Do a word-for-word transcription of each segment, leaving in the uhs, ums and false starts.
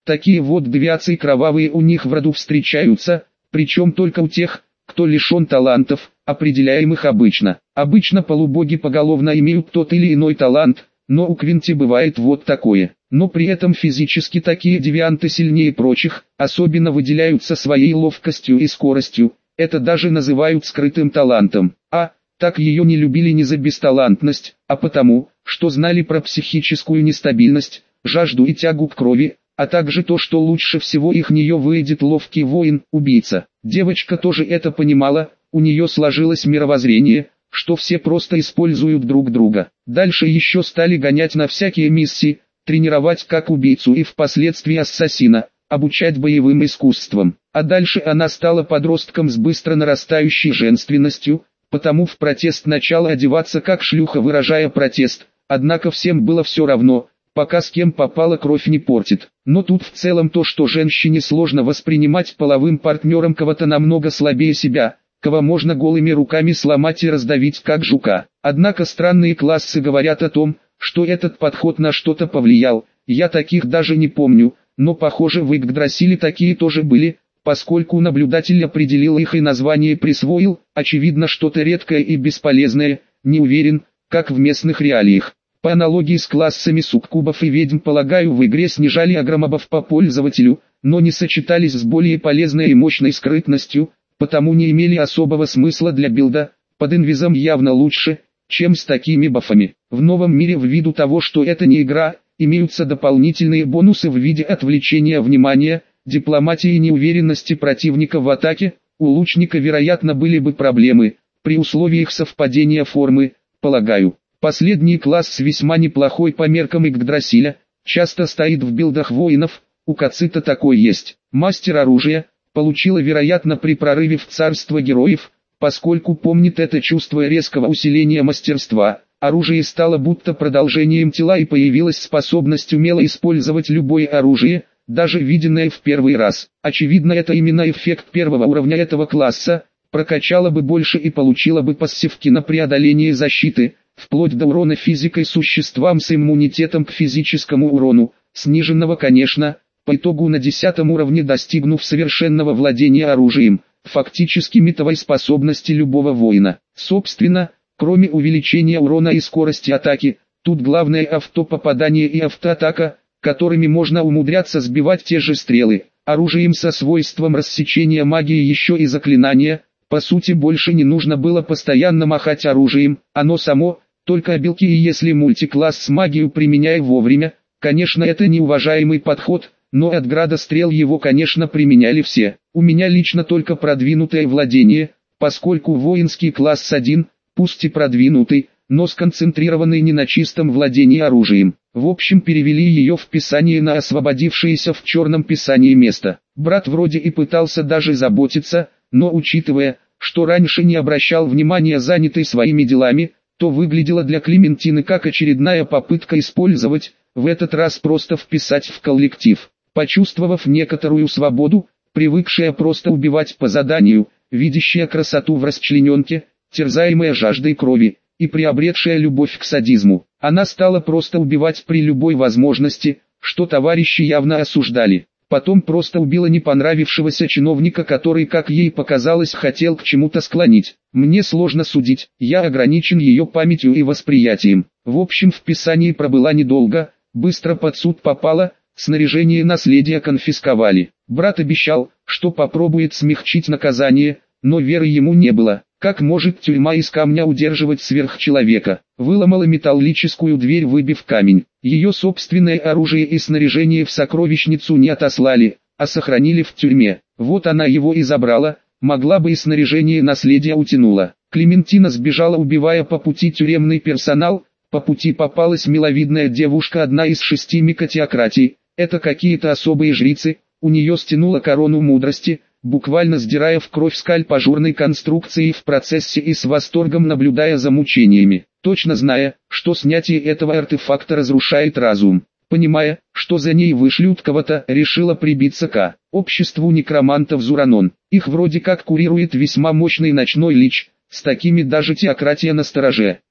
Такие вот девиации кровавые у них в роду встречаются, причем только у тех, кто лишен талантов, определяемых обычно. Обычно полубоги поголовно имеют тот или иной талант, но у Квинти бывает вот такое. Но при этом физически такие девианты сильнее прочих, особенно выделяются своей ловкостью и скоростью, это даже называют скрытым талантом. А, так ее не любили не за бесталантность, а потому, что знали про психическую нестабильность, жажду и тягу к крови, а также то, что лучше всего их нее выйдет ловкий воин, убийца. Девочка тоже это понимала, у нее сложилось мировоззрение, что все просто используют друг друга. Дальше еще стали гонять на всякие миссии, тренировать как убийцу и впоследствии ассасина, обучать боевым искусствам. А дальше она стала подростком с быстро нарастающей женственностью, потому в протест начала одеваться как шлюха, выражая протест, однако всем было все равно, пока с кем попала кровь не портит. Но тут в целом то, что женщине сложно воспринимать половым партнером кого-то намного слабее себя, кого можно голыми руками сломать и раздавить как жука. Однако странные классы говорят о том, что этот подход на что-то повлиял, я таких даже не помню, но похоже в Игдрасиле такие тоже были, поскольку наблюдатель определил их и название присвоил, очевидно что-то редкое и бесполезное, не уверен, как в местных реалиях. По аналогии с классами суккубов и ведьм, полагаю, в игре снижали агромобов по пользователю, но не сочетались с более полезной и мощной скрытностью, потому не имели особого смысла для билда, под инвизом явно лучше, чем с такими бафами. В новом мире ввиду того, что это не игра, имеются дополнительные бонусы в виде отвлечения внимания, дипломатии и неуверенности противника в атаке, у лучника вероятно были бы проблемы, при условии их совпадения формы, полагаю. Последний класс весьма неплохой по меркам Игдрасиля, часто стоит в билдах воинов, у Кацита такой есть. Мастер оружия, получила вероятно при прорыве в царство героев, поскольку помнит это чувство резкого усиления мастерства, оружие стало будто продолжением тела и появилась способность умело использовать любое оружие, даже виденное в первый раз. Очевидно, это именно эффект первого уровня этого класса, прокачала бы больше и получила бы пассивки на преодоление защиты, вплоть до урона физикой существам с иммунитетом к физическому урону, сниженного конечно, по итогу на десятом уровне достигнув совершенного владения оружием, фактически метовой способности любого воина. Собственно, кроме увеличения урона и скорости атаки, тут главное автопопадание и автоатака, которыми можно умудряться сбивать те же стрелы. Оружием со свойством рассечения магии еще и заклинания, по сути больше не нужно было постоянно махать оружием, оно само, только обилки, и если мультикласс с магией применяя вовремя, конечно это неуважаемый подход, но от града стрел его конечно применяли все. У меня лично только продвинутое владение, поскольку воинский класс один, пусть и продвинутый, но сконцентрированный не на чистом владении оружием. В общем перевели ее в Писание на освободившееся в Черном Писании место. Брат вроде и пытался даже заботиться, но учитывая, что раньше не обращал внимания занятый своими делами, то выглядело для Клементины как очередная попытка использовать, в этот раз просто вписать в коллектив. Почувствовав некоторую свободу, привыкшая просто убивать по заданию, видящая красоту в расчлененке, терзаемая жаждой крови, и приобретшая любовь к садизму, она стала просто убивать при любой возможности, что товарищи явно осуждали. Потом просто убила не понравившегося чиновника, который, как ей показалось, хотел к чему-то склонить. Мне сложно судить, я ограничен ее памятью и восприятием. В общем, в Писании пробыла недолго, быстро под суд попала, снаряжение и наследие конфисковали. Брат обещал, что попробует смягчить наказание, но веры ему не было. Как может тюрьма из камня удерживать сверхчеловека? Выломала металлическую дверь, выбив камень. Ее собственное оружие и снаряжение в сокровищницу не отослали, а сохранили в тюрьме. Вот она его и забрала, могла бы и снаряжение наследия утянула. Клементина сбежала, убивая по пути тюремный персонал. По пути попалась миловидная девушка, одна из шести микотеократий. Это какие-то особые жрицы, у нее стянула корону мудрости, буквально сдирая в кровь скальп ажурной конструкции в процессе и с восторгом наблюдая за мучениями, точно зная, что снятие этого артефакта разрушает разум. Понимая, что за ней вышлют кого-то, решила прибиться к обществу некромантов Зуранон. Их вроде как курирует весьма мощный ночной лич, с такими даже теократия настороже.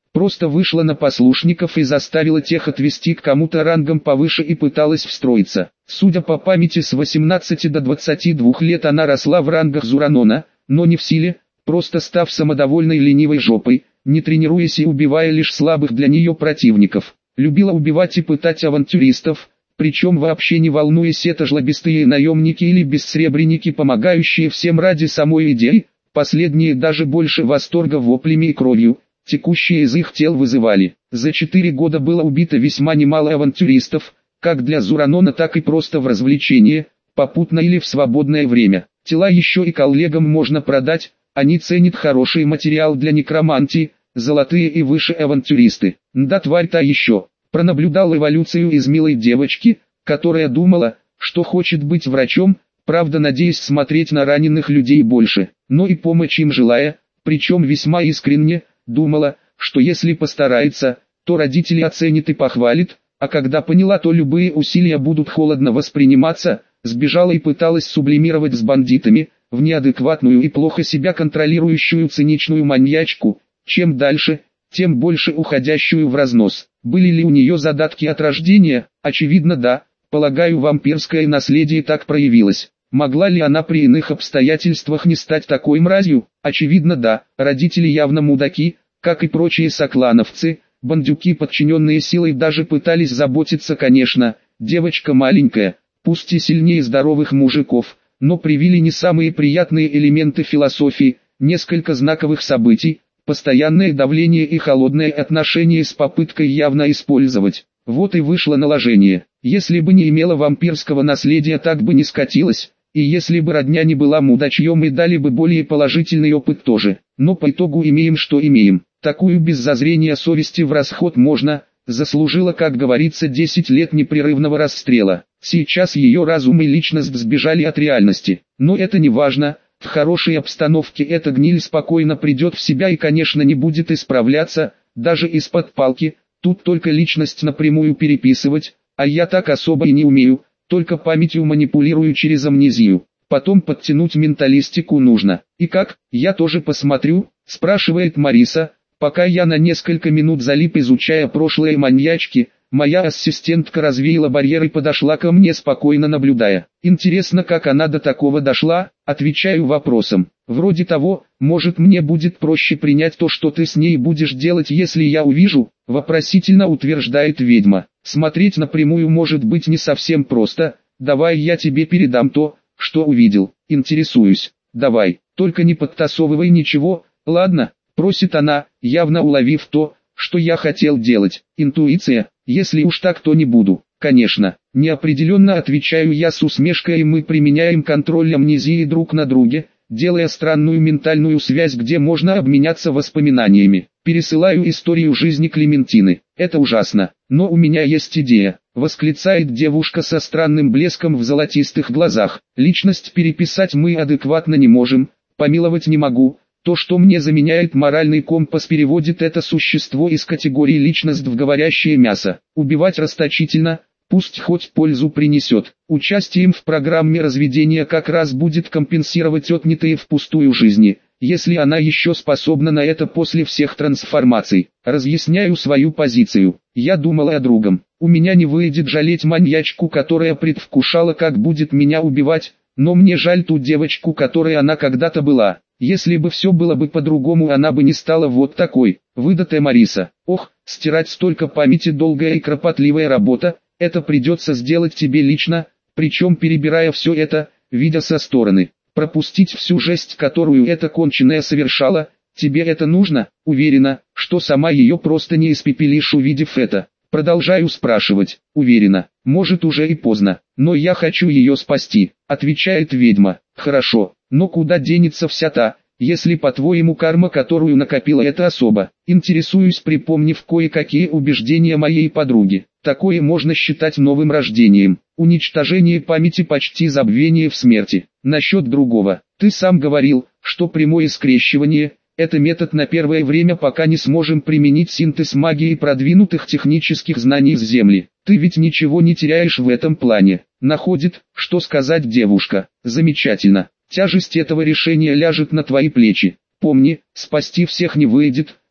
Просто вышла на послушников и заставила тех отвести к кому-то рангом повыше и пыталась встроиться. Судя по памяти, с восемнадцати до двадцати двух лет она росла в рангах Зуранона, но не в силе, просто став самодовольной ленивой жопой, не тренируясь и убивая лишь слабых для нее противников. Любила убивать и пытать авантюристов, причем вообще не волнуясь, это жлобистые наемники или бессребреники, помогающие всем ради самой идеи, последние даже больше восторга воплями и кровью, текущие из их тел, вызывали. За четыре года было убито весьма немало авантюристов, как для Зуранона, так и просто в развлечение, попутно или в свободное время. Тела еще и коллегам можно продать, они ценят хороший материал для некромантии, золотые и выше авантюристы. Да, тварь та еще. Пронаблюдал эволюцию из милой девочки, которая думала, что хочет быть врачом, правда надеясь смотреть на раненых людей больше, но и помочь им желая, причем весьма искренне, думала, что если постарается, то родители оценят и похвалят, а когда поняла, то любые усилия будут холодно восприниматься, сбежала и пыталась сублимировать с бандитами, в неадекватную и плохо себя контролирующую циничную маньячку, чем дальше, тем больше уходящую в разнос. Были ли у нее задатки от рождения? Очевидно, да. Полагаю, вампирское наследие так проявилось. Могла ли она при иных обстоятельствах не стать такой мразью? Очевидно, да. Родители явно мудаки, как и прочие соклановцы. Бандюки, подчиненные силой, даже пытались заботиться, конечно. Девочка маленькая, пусть и сильнее здоровых мужиков, но привили не самые приятные элементы философии, несколько знаковых событий, постоянное давление и холодное отношение с попыткой явно использовать. Вот и вышло наложение. Если бы не имела вампирского наследия, так бы не скатилась, и если бы родня не была мудачьем, и дали бы более положительный опыт тоже. Но по итогу имеем, что имеем. Такую без зазрения совести в расход можно, заслужила, как говорится, десять лет непрерывного расстрела. Сейчас ее разум и личность сбежали от реальности. Но это не важно. В хорошей обстановке эта гниль спокойно придет в себя и, конечно, не будет исправляться, даже из-под палки. Тут только личность напрямую переписывать, а я так особо и не умею, только памятью манипулирую через амнезию. Потом подтянуть менталистику нужно. И как? Я тоже посмотрю, спрашивает Мариса, пока я на несколько минут залип, изучая прошлое маньячки. Моя ассистентка развеяла барьер и подошла ко мне, спокойно наблюдая. Интересно, как она до такого дошла, отвечаю вопросом. Вроде того, может, мне будет проще принять то, что ты с ней будешь делать, если я увижу, вопросительно утверждает ведьма. Смотреть напрямую может быть не совсем просто, давай я тебе передам то, что увидел. Интересуюсь, давай, только не подтасовывай ничего, ладно, просит она, явно уловив то, что я хотел делать. Интуиция, если уж так, то не буду. Конечно, неопределенно отвечаю я с усмешкой, и мы применяем контроль амнезии друг на друге, делая странную ментальную связь, где можно обменяться воспоминаниями. Пересылаю историю жизни Клементины. Это ужасно, но у меня есть идея, восклицает девушка со странным блеском в золотистых глазах. Личность переписать мы адекватно не можем, помиловать не могу. То, что мне заменяет моральный компас, переводит это существо из категории личность в говорящее мясо. Убивать расточительно, пусть хоть пользу принесет. Участием в программе разведения как раз будет компенсировать отнятые впустую жизни, если она еще способна на это после всех трансформаций. Разъясняю свою позицию. Я думала о другом. У меня не выйдет жалеть маньячку, которая предвкушала, как будет меня убивать, но мне жаль ту девочку, которой она когда-то была. Если бы все было бы по-другому, она бы не стала вот такой. Выдатая Мариса. Ох, стирать столько памяти, долгая и кропотливая работа, это придется сделать тебе лично, причем перебирая все это, видя со стороны. Пропустить всю жесть, которую эта конченая совершала, тебе это нужно? Уверена, что сама ее просто не испепелишь, увидев это. Продолжаю спрашивать. Уверена, может, уже и поздно, но я хочу ее спасти, отвечает ведьма. Хорошо, но куда денется вся та, если по-твоему карма, которую накопила эта особа? Интересуюсь, припомнив кое-какие убеждения моей подруги. Такое можно считать новым рождением. Уничтожение памяти, почти забвение в смерти. Насчет другого, ты сам говорил, что прямое скрещивание – это метод на первое время, пока не сможем применить синтез магии и продвинутых технических знаний с Земли. Ты ведь ничего не теряешь в этом плане. Находит, что сказать девушка. Замечательно. Тяжесть этого решения ляжет на твои плечи. Помни, спасти всех не выйдет,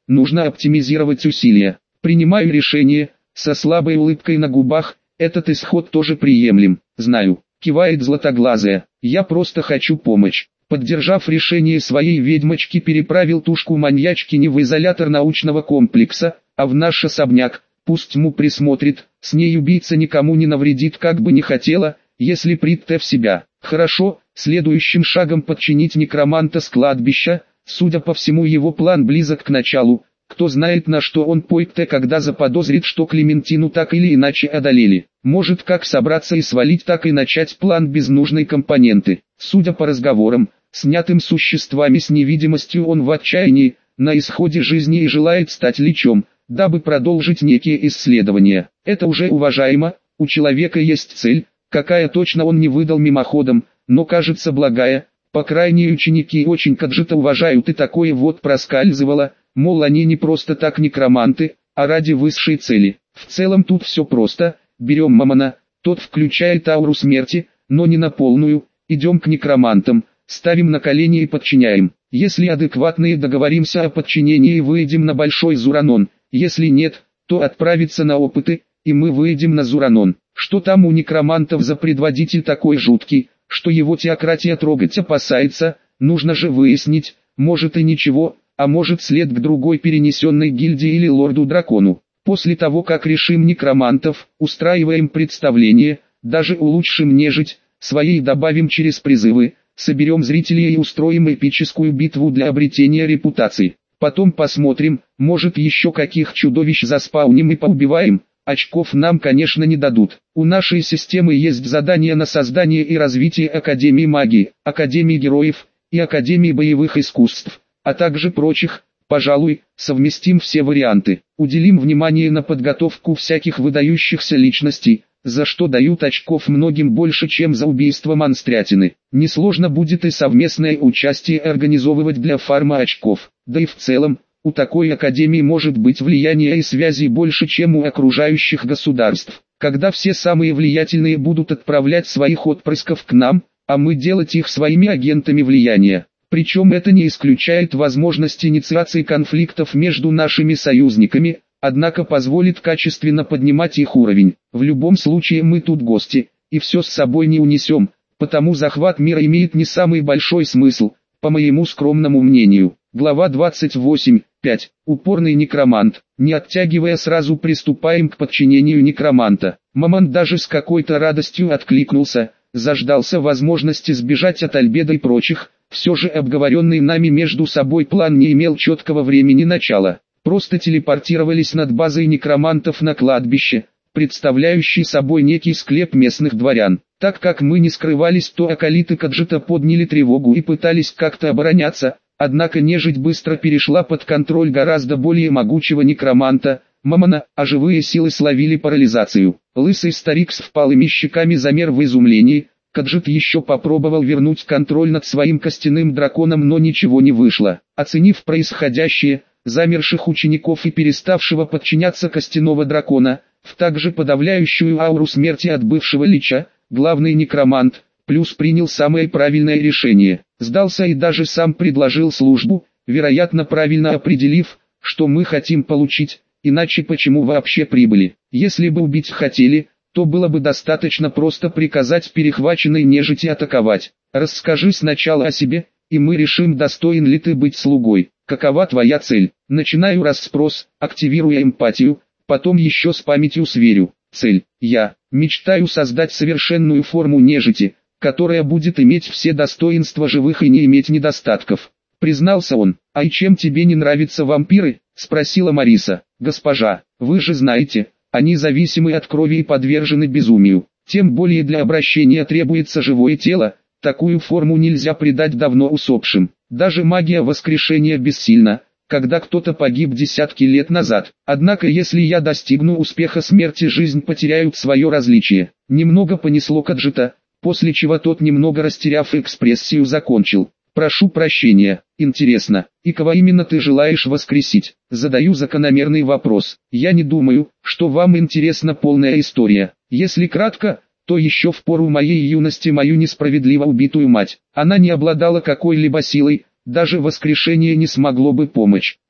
нужно оптимизировать усилия. Принимаю решение, со слабой улыбкой на губах, этот исход тоже приемлем, знаю, кивает златоглазая, я просто хочу помочь. Поддержав решение своей ведьмочки, переправил тушку маньячки не в изолятор научного комплекса, а в наш особняк, пусть му присмотрит, с ней убийца никому не навредит, как бы не хотела, если придет в себя. Хорошо, следующим шагом подчинить некроманта с кладбища, судя по всему его план близок к началу, кто знает на что он пойдет, когда заподозрит, что Клементину так или иначе одолели. Может как собраться и свалить, так и начать план без нужной компоненты. Судя по разговорам, снятым существами с невидимостью, он в отчаянии, на исходе жизни и желает стать личом, дабы продолжить некие исследования. Это уже уважаемо, у человека есть цель, какая точно он не выдал мимоходом, но кажется благая, по крайней мере ученики очень Каджита уважают, и такое вот проскальзывало, мол они не просто так некроманты, а ради высшей цели. В целом тут все просто, берем Мамона, тот включает ауру смерти, но не на полную, идем к некромантам, ставим на колени и подчиняем. Если адекватные, договоримся о подчинении и выйдем на Большой Зуранон, если нет, то отправиться на опыты, и мы выйдем на Зуранон. Что там у некромантов за предводитель такой жуткий, что его теократия трогать опасается, нужно же выяснить, может и ничего, а может след к другой перенесенной гильдии или лорду-дракону. После того как решим некромантов, устраиваем представление, даже улучшим нежить, своей добавим через призывы, соберем зрителей и устроим эпическую битву для обретения репутации. Потом посмотрим, может еще каких чудовищ заспауним и поубиваем. Очков нам, конечно, не дадут. У нашей системы есть задание на создание и развитие Академии магии, Академии героев и Академии боевых искусств, а также прочих. Пожалуй, совместим все варианты. Уделим внимание на подготовку всяких выдающихся личностей, за что дают очков многим больше, чем за убийство монстрятины. Несложно будет и совместное участие организовывать для фарма очков. Да и в целом, у такой академии может быть влияние и связи больше, чем у окружающих государств. Когда все самые влиятельные будут отправлять своих отпрысков к нам, а мы делать их своими агентами влияния. Причем это не исключает возможность инициации конфликтов между нашими союзниками, однако позволит качественно поднимать их уровень. В любом случае мы тут гости, и все с собой не унесем, потому захват мира имеет не самый большой смысл, по моему скромному мнению. Глава двадцать восемь пять. Упорный некромант. Не оттягивая, сразу приступаем к подчинению некроманта. Мамон даже с какой-то радостью откликнулся, заждался возможности сбежать от Альбеда и прочих. Все же обговоренный нами между собой план не имел четкого времени начала. Просто телепортировались над базой некромантов на кладбище, представляющий собой некий склеп местных дворян. Так как мы не скрывались, то акалиты Каджита подняли тревогу и пытались как-то обороняться, однако нежить быстро перешла под контроль гораздо более могучего некроманта, Мамона, а живые силы словили парализацию. Лысый старик с впалыми щеками замер в изумлении. Каджит еще попробовал вернуть контроль над своим костяным драконом, но ничего не вышло. Оценив происходящее, замерших учеников и переставшего подчиняться костяного дракона, в также подавляющую ауру смерти от бывшего лича, главный некромант, плюс принял самое правильное решение. Сдался и даже сам предложил службу, вероятно правильно определив, что мы хотим получить, иначе почему вообще прибыли. Если бы убить хотели, то было бы достаточно просто приказать перехваченной нежити атаковать. Расскажи сначала о себе, и мы решим, достоин ли ты быть слугой. Какова твоя цель? Начинаю расспрос, активируя эмпатию, потом еще с памятью сверю. Цель. Я мечтаю создать совершенную форму нежити, которая будет иметь все достоинства живых и не иметь недостатков. Признался он. А и чем тебе не нравятся вампиры? Спросила Мариса. Госпожа, вы же знаете, они зависимы от крови и подвержены безумию. Тем более для обращения требуется живое тело, такую форму нельзя придать давно усопшим. Даже магия воскрешения бессильна, когда кто-то погиб десятки лет назад. Однако если я достигну успеха, смерти жизнь потеряют свое различие. Немного понесло Каджита, после чего тот, немного растеряв экспрессию, закончил. Прошу прощения, интересно, и кого именно ты желаешь воскресить? Задаю закономерный вопрос. Я не думаю, что вам интересна полная история. Если кратко, то еще в пору моей юности мою несправедливо убитую мать. Она не обладала какой-либо силой, даже воскрешение не смогло бы помочь.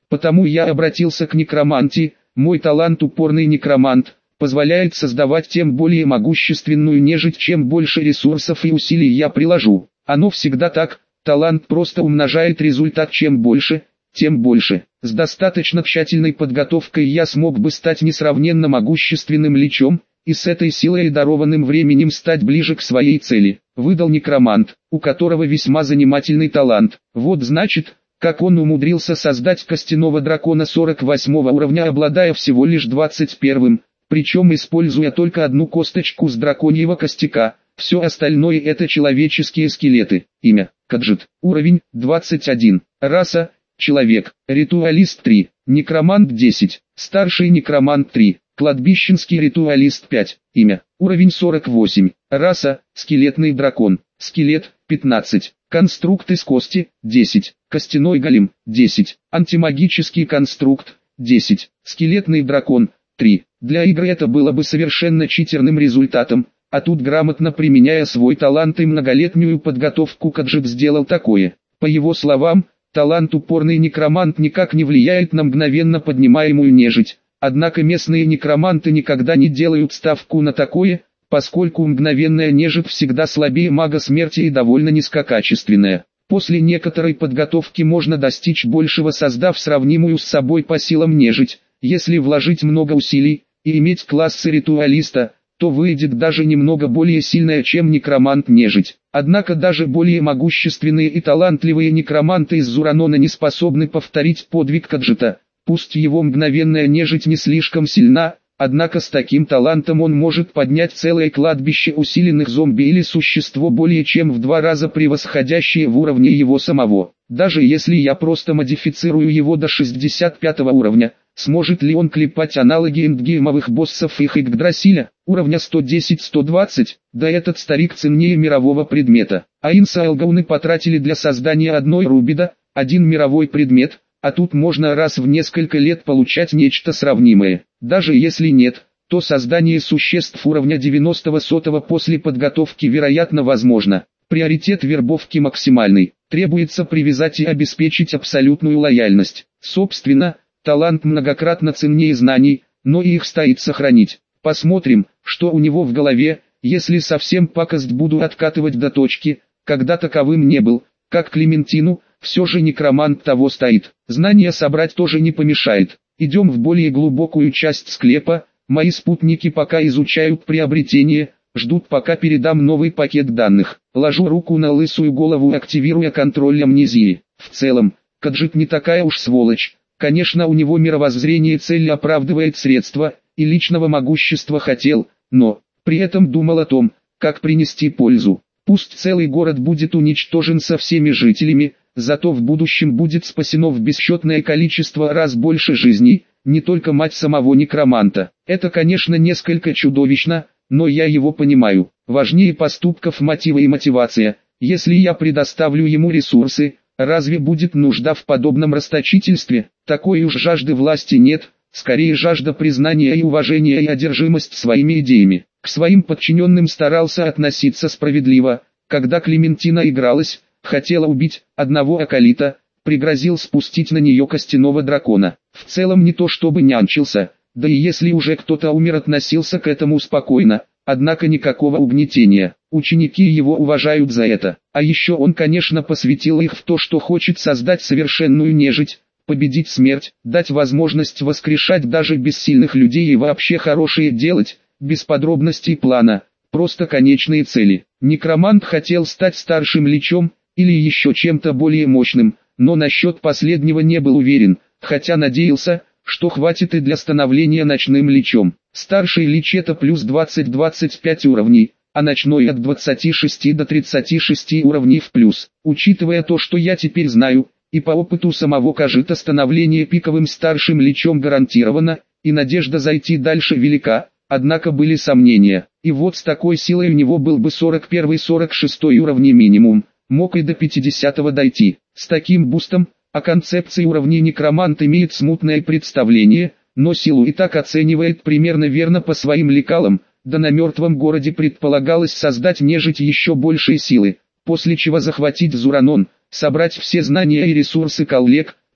Потому я обратился к некромантии. Мой талант упорный некромант позволяет создавать тем более могущественную нежить, чем больше ресурсов и усилий я приложу. Оно всегда так, талант просто умножает результат, чем больше, тем больше. С достаточно тщательной подготовкой я смог бы стать несравненно могущественным личом, и с этой силой и дарованным временем стать ближе к своей цели. Выдал некромант, у которого весьма занимательный талант. Вот значит, как он умудрился создать костяного дракона сорок восьмого уровня, обладая всего лишь двадцать первым, причем используя только одну косточку с драконьего костяка. Все остальное это человеческие скелеты. Имя – Каджит. Уровень – двадцать один. Раса – человек. Ритуалист три. Некромант десять. Старший некромант три. Кладбищенский ритуалист пять. Имя – уровень сорок восемь. Раса – скелетный дракон. Скелет – пятнадцать. Конструкт из кости – десять. Костяной голем – десять. Антимагический конструкт – десять. Скелетный дракон – три. Для игры это было бы совершенно читерным результатом, а тут, грамотно применяя свой талант и многолетнюю подготовку, Каджит сделал такое. По его словам, талант упорный некромант никак не влияет на мгновенно поднимаемую нежить, однако местные некроманты никогда не делают ставку на такое, поскольку мгновенная нежить всегда слабее мага смерти и довольно низкокачественная. После некоторой подготовки можно достичь большего, создав сравнимую с собой по силам нежить. Если вложить много усилий и иметь классы ритуалиста, то выйдет даже немного более сильная, чем некромант-нежить. Однако даже более могущественные и талантливые некроманты из Зуранона не способны повторить подвиг Каджита. Пусть его мгновенная нежить не слишком сильна, однако с таким талантом он может поднять целое кладбище усиленных зомби или существо более чем в два раза превосходящее в уровне его самого. Даже если я просто модифицирую его до шестьдесят пятого уровня, сможет ли он клепать аналоги эндгеймовых боссов их Игдрасиля, уровня сто десять — сто двадцать? Да этот старик ценнее мирового предмета. А инсайлгауны потратили для создания одной рубида, один мировой предмет, а тут можно раз в несколько лет получать нечто сравнимое. Даже если нет, то создание существ уровня девяностого сотого после подготовки вероятно возможно. Приоритет вербовки максимальный. Требуется привязать и обеспечить абсолютную лояльность. Собственно, талант многократно ценнее знаний, но и их стоит сохранить. Посмотрим, что у него в голове, если совсем пакость буду откатывать до точки, когда таковым не был, как Клементину, все же некромант того стоит. Знания собрать тоже не помешает. Идем в более глубокую часть склепа, мои спутники пока изучают приобретение, ждут пока передам новый пакет данных. Ложу руку на лысую голову, активируя контроль амнезии. В целом, Каджит не такая уж сволочь. Конечно, у него мировоззрение цель оправдывает средства, и личного могущества хотел, но, при этом думал о том, как принести пользу. Пусть целый город будет уничтожен со всеми жителями, зато в будущем будет спасено в бесчетное количество раз больше жизней, не только мать самого некроманта. Это, конечно, несколько чудовищно, но я его понимаю. Важнее поступков мотива и мотивация. Если я предоставлю ему ресурсы, разве будет нужда в подобном расточительстве? Такой уж жажды власти нет, скорее жажда признания и уважения и одержимость своими идеями. К своим подчиненным старался относиться справедливо. Когда Клементина игралась, хотела убить одного акалита, пригрозил спустить на нее костяного дракона. В целом не то чтобы нянчился, да и если уже кто-то умер, относился к этому спокойно, однако никакого угнетения. Ученики его уважают за это. А еще он, конечно, посвятил их в то, что хочет создать совершенную нежить, победить смерть, дать возможность воскрешать даже бессильных людей и вообще хорошее делать, без подробностей плана, просто конечные цели. Некромант хотел стать старшим личом, или еще чем-то более мощным, но насчет последнего не был уверен, хотя надеялся, что хватит и для становления ночным личом. Старший лич это плюс двадцать — двадцать пять уровней, а ночной от двадцати шести до тридцати шести уровней в плюс. Учитывая то, что я теперь знаю, и по опыту самого Каджита становление пиковым старшим личом гарантировано, и надежда зайти дальше велика, однако были сомнения. И вот с такой силой у него был бы сорок первый — сорок шестой уровни минимум, мог и до пятидесятого дойти. С таким бустом, о концепции уровней некромант имеет смутное представление, но силу и так оценивает примерно верно по своим лекалам, да на мертвом городе предполагалось создать нежить еще большей силы, после чего захватить Зуранон, собрать все знания и ресурсы коллег,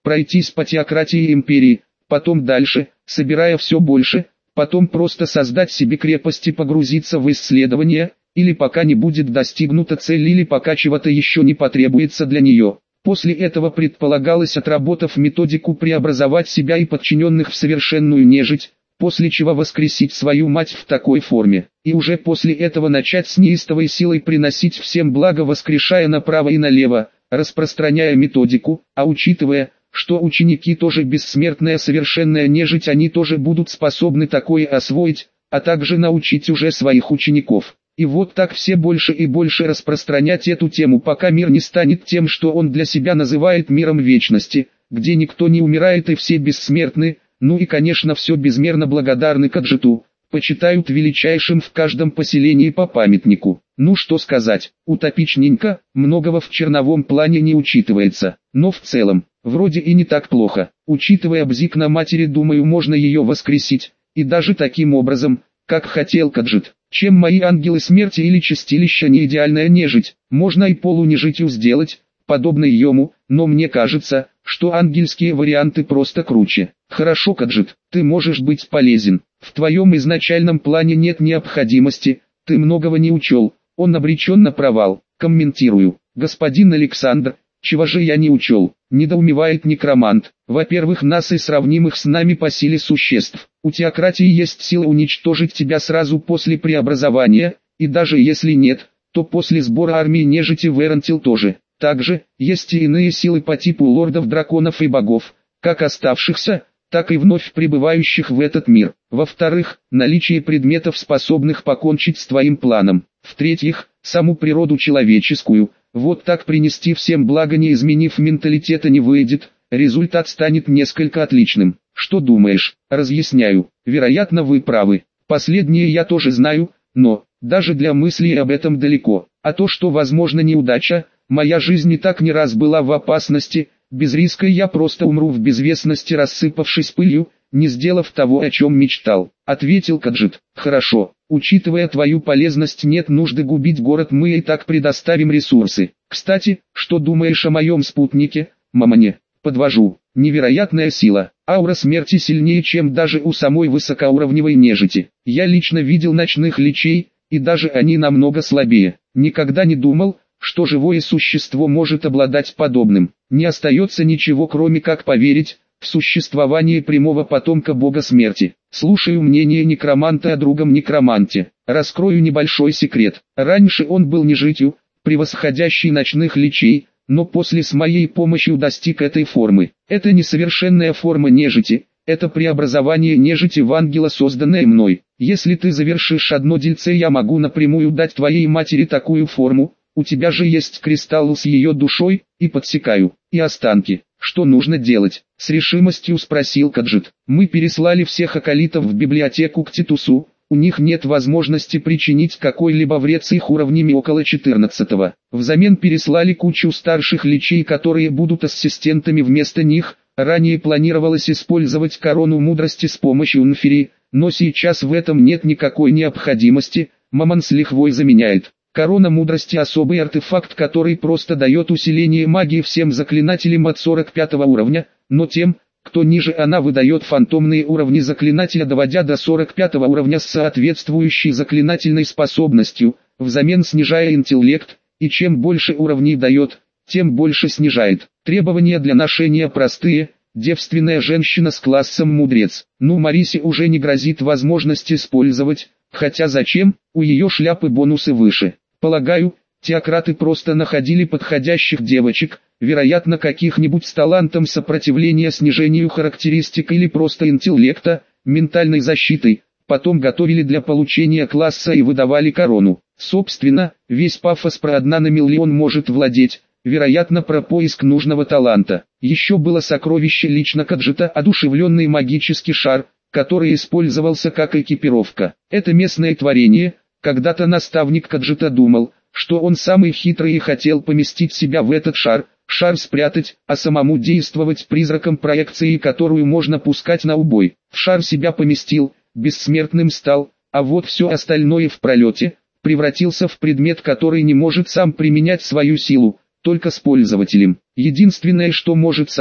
пройтись по теократии империи, потом дальше, собирая все больше, потом просто создать себе крепость и погрузиться в исследования, или пока не будет достигнута цель, или пока чего-то еще не потребуется для нее. После этого предполагалось, отработав методику, преобразовать себя и подчиненных в совершенную нежить, после чего воскресить свою мать в такой форме, и уже после этого начать с неистовой силой приносить всем благо, воскрешая направо и налево, распространяя методику, а учитывая, что ученики тоже бессмертная совершенная нежить, они тоже будут способны такое освоить, а также научить уже своих учеников. И вот так все больше и больше распространять эту тему, пока мир не станет тем, что он для себя называет миром вечности, где никто не умирает и все бессмертны, ну и конечно все безмерно благодарны Каджиту, почитают величайшим в каждом поселении по памятнику. Ну что сказать, утопичненько, многого в черновом плане не учитывается, но в целом, вроде и не так плохо. Учитывая бзик на матери, думаю, можно ее воскресить, и даже таким образом, как хотел Каджит. Чем мои ангелы смерти или чистилища не идеальная нежить, можно и полунежитью сделать, подобно Йому, но мне кажется, что ангельские варианты просто круче. Хорошо, Каджит, ты можешь быть полезен. В твоем изначальном плане нет необходимости, ты многого не учел, он обречен на провал. Комментирую. Господин Александр, чего же я не учел? Недоумевает некромант. Во-первых, нас и сравнимых с нами по силе существ. У теократии есть сила уничтожить тебя сразу после преобразования, и даже если нет, то после сбора армии нежити в Эрентил тоже. Также, есть и иные силы по типу лордов, драконов и богов, как оставшихся, так и вновь прибывающих в этот мир. Во-вторых, наличие предметов, способных покончить с твоим планом. В-третьих, саму природу человеческую, вот так принести всем благо, не изменив менталитета, не выйдет, результат станет несколько отличным. Что думаешь? Разъясняю. Вероятно, вы правы. Последнее я тоже знаю, но, даже для мыслей об этом далеко. А то, что возможно неудача, моя жизнь и так не раз была в опасности, без риска я просто умру в безвестности, рассыпавшись пылью, не сделав того, о чем мечтал. Ответил Каджит. Хорошо, учитывая твою полезность, нет нужды губить город, мы и так предоставим ресурсы. Кстати, что думаешь о моем спутнике, Мамане? Подвожу. Невероятная сила. Аура смерти сильнее, чем даже у самой высокоуровневой нежити. Я лично видел ночных личей, и даже они намного слабее. Никогда не думал, что живое существо может обладать подобным. Не остается ничего, кроме как поверить в существование прямого потомка бога смерти. Слушаю мнение некроманта о другом некроманте. Раскрою небольшой секрет. Раньше он был нежитью, превосходящий ночных личей, но после с моей помощью достиг этой формы. Это несовершенная форма нежити, это преобразование нежити в ангела, созданное мной. Если ты завершишь одно дельце, я могу напрямую дать твоей матери такую форму. У тебя же есть кристалл с ее душой, и подсекаю, и останки. Что нужно делать? С решимостью спросил Каджит. Мы переслали всех акалитов в библиотеку к Титусу, у них нет возможности причинить какой-либо вред с их уровнями около четырнадцатого. Взамен переслали кучу старших личей, которые будут ассистентами вместо них. Ранее планировалось использовать корону мудрости с помощью Нфери, но сейчас в этом нет никакой необходимости, Маман с лихвой заменяет. Корона мудрости — особый артефакт, который просто дает усиление магии всем заклинателям от сорок пятого уровня, но тем, кто ниже, она выдает фантомные уровни заклинателя, доводя до сорок пятого уровня с соответствующей заклинательной способностью, взамен снижая интеллект, и чем больше уровней дает, тем больше снижает. Требования для ношения простые: девственная женщина с классом мудрец. Ну, Марисе уже не грозит возможность использовать, хотя зачем, у ее шляпы бонусы выше. Полагаю, теократы просто находили подходящих девочек, вероятно каких-нибудь с талантом сопротивления снижению характеристик или просто интеллекта, ментальной защитой, потом готовили для получения класса и выдавали корону. Собственно, весь пафос про одна на миллион может владеть, вероятно про поиск нужного таланта. Еще было сокровище лично Каджита, одушевленный магический шар, который использовался как экипировка. Это местное творение. Когда-то наставник Каджита думал, что он самый хитрый и хотел поместить себя в этот шар, шар спрятать, а самому действовать призраком проекции, которую можно пускать на убой. В шар себя поместил, бессмертным стал, а вот все остальное в пролете, превратился в предмет, который не может сам применять свою силу, только с пользователем. Единственное, что может сам,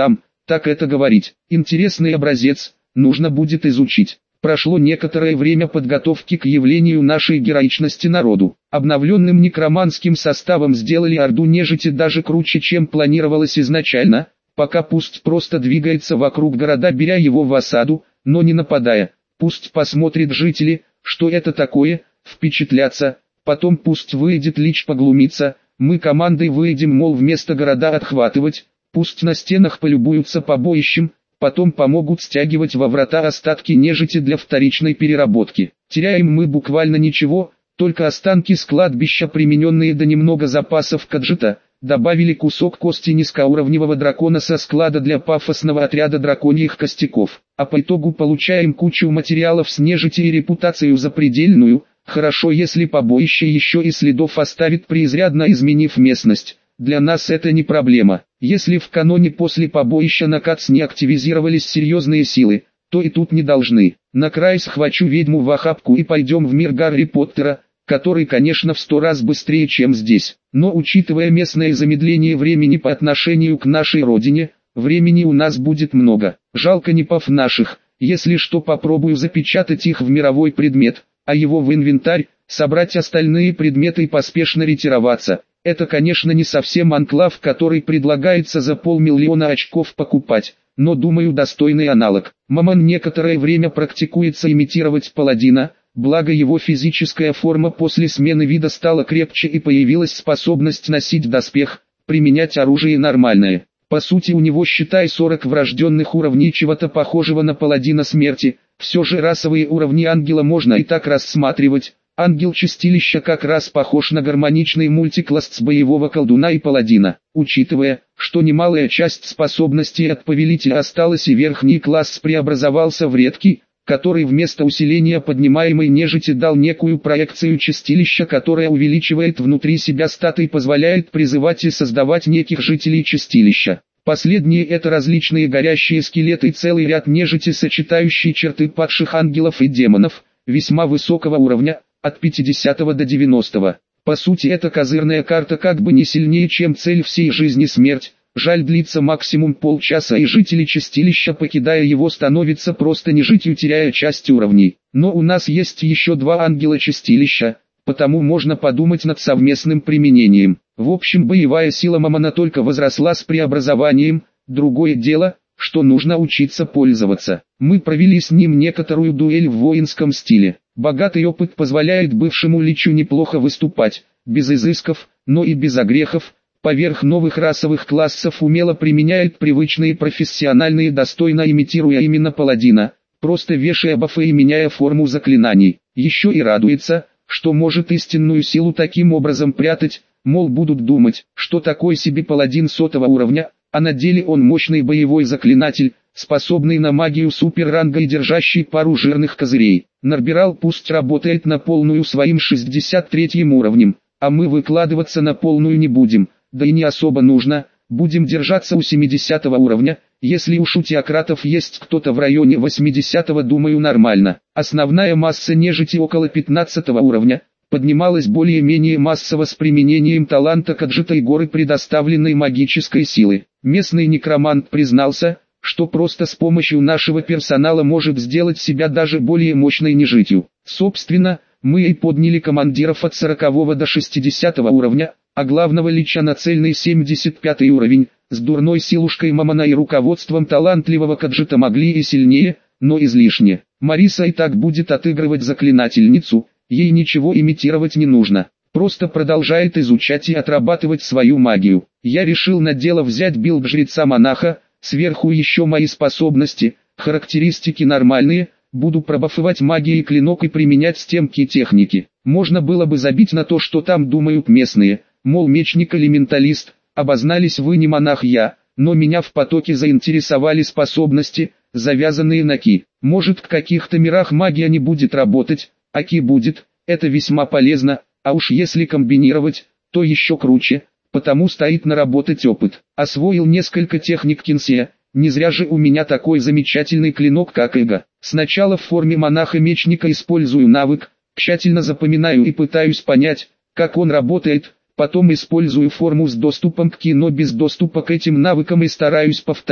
так это говорить. Интересный образец, нужно будет изучить. Прошло некоторое время подготовки к явлению нашей героичности народу. Обновленным некроманским составом сделали орду нежити даже круче, чем планировалось изначально, пока пусть просто двигается вокруг города, беря его в осаду, но не нападая. Пусть посмотрят жители, что это такое, впечатлятся, потом пусть выйдет лич поглумиться, мы командой выйдем, мол, вместо города отхватывать, пусть на стенах полюбуются побоищем, потом помогут стягивать во врата остатки нежити для вторичной переработки. Теряем мы буквально ничего, только останки с кладбища, примененные до немного запасов каджита, добавили кусок кости низкоуровневого дракона со склада для пафосного отряда драконьих костяков. А по итогу получаем кучу материалов с нежити и репутацию запредельную. Хорошо, если побоище еще и следов оставит, преизрядно изменив местность. Для нас это не проблема. Если в каноне после побоища на Кац не активизировались серьезные силы, то и тут не должны. На край схвачу ведьму в охапку и пойдем в мир Гарри Поттера, который, конечно, в сто раз быстрее, чем здесь. Но учитывая местное замедление времени по отношению к нашей родине, времени у нас будет много. Жалко непов наших. Если что, попробую запечатать их в мировой предмет, а его в инвентарь, собрать остальные предметы и поспешно ретироваться. Это, конечно, не совсем анклав, который предлагается за полмиллиона очков покупать, но, думаю, достойный аналог. Маман некоторое время практикуется имитировать паладина, благо его физическая форма после смены вида стала крепче и появилась способность носить доспех, применять оружие нормальное. По сути, у него, считай, сорок врожденных уровней чего-то похожего на паладина смерти. Все же расовые уровни ангела можно и так рассматривать. Ангел Чистилища как раз похож на гармоничный мультикласс боевого колдуна и паладина. Учитывая, что немалая часть способностей от повелителя осталась и верхний класс преобразовался в редкий, который вместо усиления поднимаемой нежити дал некую проекцию Чистилища, которая увеличивает внутри себя статы и позволяет призывать и создавать неких жителей Чистилища. Последние — это различные горящие скелеты и целый ряд нежити, сочетающие черты падших ангелов и демонов, весьма высокого уровня, от пятидесятого до девяностого. По сути, это козырная карта, как бы не сильнее, чем цель всей жизни — смерть. Жаль, длится максимум полчаса, и жители Чистилища, покидая его, становятся просто нежитью, теряя часть уровней. Но у нас есть еще два ангела Чистилища, потому можно подумать над совместным применением. В общем, боевая сила Мамана только возросла с преобразованием. Другое дело, что нужно учиться пользоваться. Мы провели с ним некоторую дуэль в воинском стиле. Богатый опыт позволяет бывшему личу неплохо выступать, без изысков, но и без огрехов. Поверх новых расовых классов умело применяет привычные профессиональные, достойно имитируя именно паладина, просто вешая бафы и меняя форму заклинаний. Еще и радуется, что может истинную силу таким образом прятать, мол, будут думать, что такой себе паладин сотого уровня, а на деле он мощный боевой заклинатель, способный на магию суперранга и держащий пару жирных козырей. Нарбирал пусть работает на полную своим шестьдесят третьим уровнем, а мы выкладываться на полную не будем. Да и не особо нужно, будем держаться у семидесятого уровня, если уж у теократов есть кто-то в районе восьмидесятого, думаю, нормально. Основная масса нежити около пятнадцатого уровня, поднималась более-менее массово с применением таланта Каджита и горы предоставленной магической силы. Местный некромант признался, что просто с помощью нашего персонала может сделать себя даже более мощной нежитью. Собственно, мы и подняли командиров от сорокового до шестидесятого уровня, а главного лича на цельный семьдесят пятый уровень. С дурной силушкой Мамана и руководством талантливого Каджита могли и сильнее, но излишне. Мариса и так будет отыгрывать заклинательницу, ей ничего имитировать не нужно. Просто продолжает изучать и отрабатывать свою магию. Я решил на дело взять билд жреца-монаха, сверху еще мои способности, характеристики нормальные, буду пробафывать магией клинок и применять стемки техники. Можно было бы забить на то, что там думают местные, мол, мечник или менталист, обознались вы не монах я, но меня в потоке заинтересовали способности, завязанные на ки. Может, в каких-то мирах магия не будет работать, а ки будет, это весьма полезно, а уж если комбинировать, то еще круче, потому стоит наработать опыт. Освоил несколько техник кинсия, не зря же у меня такой замечательный клинок, как эго. Сначала в форме монаха-мечника использую навык, тщательно запоминаю и пытаюсь понять, как он работает, потом использую форму с доступом к ки, но без доступа к этим навыкам и стараюсь повторить,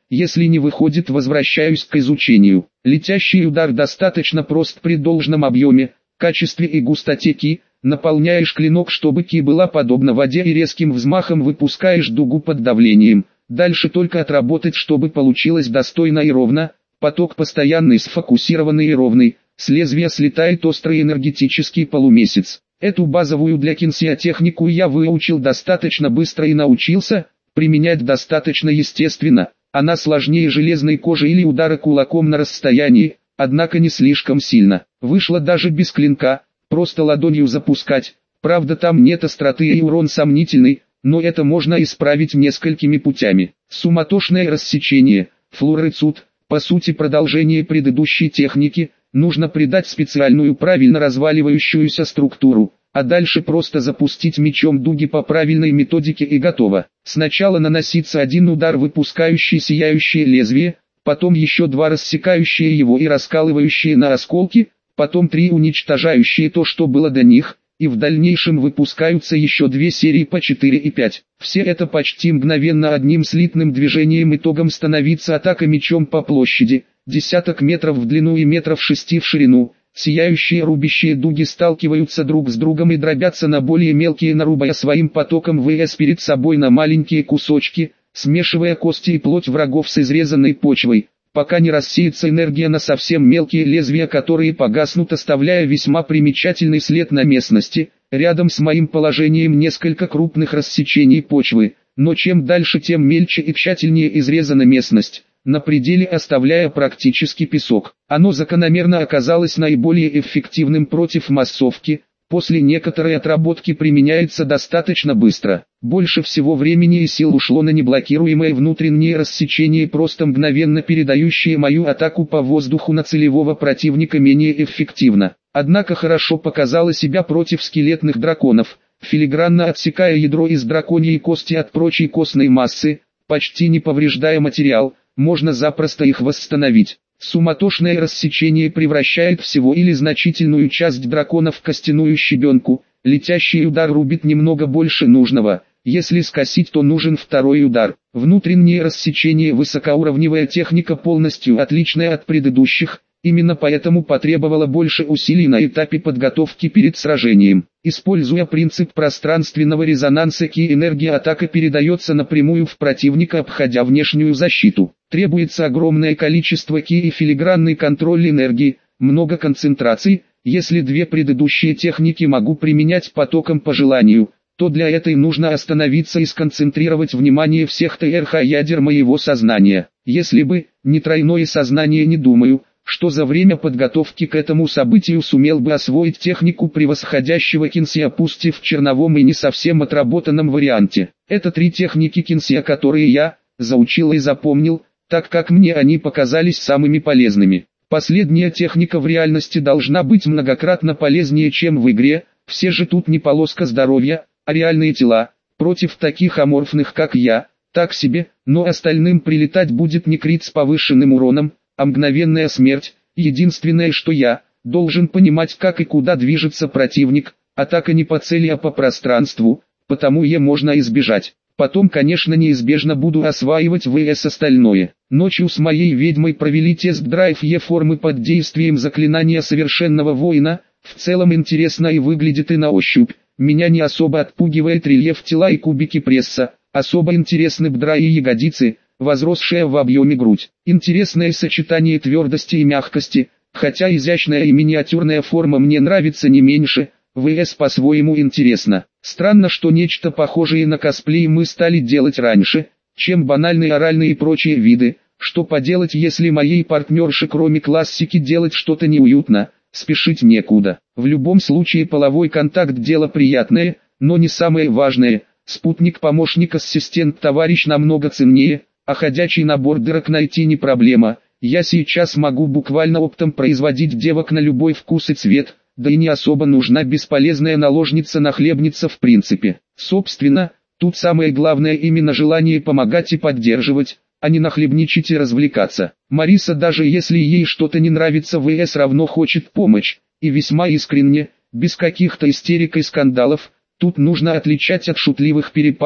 если не выходит, возвращаюсь к изучению. Летящий удар достаточно прост при должном объеме, качестве и густоте ки. Наполняешь клинок, чтобы ки была подобна воде, и резким взмахом выпускаешь дугу под давлением. Дальше только отработать, чтобы получилось достойно и ровно. Поток постоянный, сфокусированный и ровный. С лезвия слетает острый энергетический полумесяц. Эту базовую для кинсиа технику я выучил достаточно быстро и научился применять достаточно естественно. Она сложнее железной кожи или удара кулаком на расстоянии, однако не слишком сильно. Вышло даже без клинка, просто ладонью запускать. Правда, там нет остроты и урон сомнительный, но это можно исправить несколькими путями. Суматошное рассечение, флорецут, по сути продолжение предыдущей техники, нужно придать специальную правильно разваливающуюся структуру, а дальше просто запустить мечом дуги по правильной методике и готово. Сначала наносится один удар, выпускающий сияющее лезвие, потом еще два рассекающие его и раскалывающие на осколки, потом три уничтожающие то, что было до них, и в дальнейшем выпускаются еще две серии по четыре и пять. Все это почти мгновенно одним слитным движением, итогом становится атака мечом по площади, десяток метров в длину и метров шести в ширину. Сияющие рубящие дуги сталкиваются друг с другом и дробятся на более мелкие, нарубая своим потоком ВС перед собой на маленькие кусочки, смешивая кости и плоть врагов с изрезанной почвой, пока не рассеется энергия на совсем мелкие лезвия, которые погаснут, оставляя весьма примечательный след на местности. Рядом с моим положением несколько крупных рассечений почвы, но чем дальше, тем мельче и тщательнее изрезана местность, на пределе оставляя практически песок. Оно закономерно оказалось наиболее эффективным против массовки, после некоторой отработки применяется достаточно быстро. Больше всего времени и сил ушло на неблокируемое внутреннее рассечение, просто мгновенно передающее мою атаку по воздуху на целевого противника менее эффективно. Однако хорошо показало себя против скелетных драконов, филигранно отсекая ядро из драконьей кости от прочей костной массы, почти не повреждая материал, можно запросто их восстановить. Суматошное рассечение превращает всего или значительную часть дракона в костяную щебенку, летящий удар рубит немного больше нужного, если скосить, то нужен второй удар. Внутреннее рассечение — высокоуровневая техника, полностью отличная от предыдущих, именно поэтому потребовало больше усилий на этапе подготовки перед сражением. Используя принцип пространственного резонанса, ки энергия атака передается напрямую в противника, обходя внешнюю защиту. Требуется огромное количество ки и филигранный контроль энергии, много концентраций. Если две предыдущие техники могу применять потоком по желанию, то для этой нужно остановиться и сконцентрировать внимание всех ТРХ-ядер моего сознания. Если бы не тройное сознание, не думаю, что за время подготовки к этому событию сумел бы освоить технику превосходящего кинсиа, пусть и в черновом и не совсем отработанном варианте. Это три техники кинсиа, которые я заучил и запомнил, так как мне они показались самыми полезными. Последняя техника в реальности должна быть многократно полезнее, чем в игре. Все же тут не полоска здоровья, а реальные тела. Против таких аморфных, как я, так себе, но остальным прилетать будет не крит с повышенным уроном, а мгновенная смерть. Единственное, что я должен понимать, как и куда движется противник, атака не по цели, а по пространству, потому ее можно избежать. Потом, конечно, неизбежно буду осваивать ВС остальное. Ночью с моей ведьмой провели тест-драйв Е-формы под действием заклинания совершенного воина. В целом интересно и выглядит и на ощупь. Меня не особо отпугивает рельеф тела и кубики пресса. Особо интересны бедра и ягодицы, возросшая в объеме грудь. Интересное сочетание твердости и мягкости, хотя изящная и миниатюрная форма мне нравится не меньше. ВС по-своему интересно. Странно, что нечто похожее на косплей мы стали делать раньше, чем банальные оральные и прочие виды. Что поделать, если моей партнерше кроме классики делать что-то неуютно, спешить некуда. В любом случае половой контакт дело приятное, но не самое важное. Спутник-помощник, ассистент, товарищ намного ценнее, а ходячий набор дырок найти не проблема. Я сейчас могу буквально оптом производить девок на любой вкус и цвет. Да и не особо нужна бесполезная наложница-нахлебница в принципе. Собственно, тут самое главное именно желание помогать и поддерживать, а не нахлебничать и развлекаться. Мариса, даже если ей что-то не нравится, ВС равно хочет помочь, и весьма искренне, без каких-то истерик и скандалов. Тут нужно отличать от шутливых перепалок,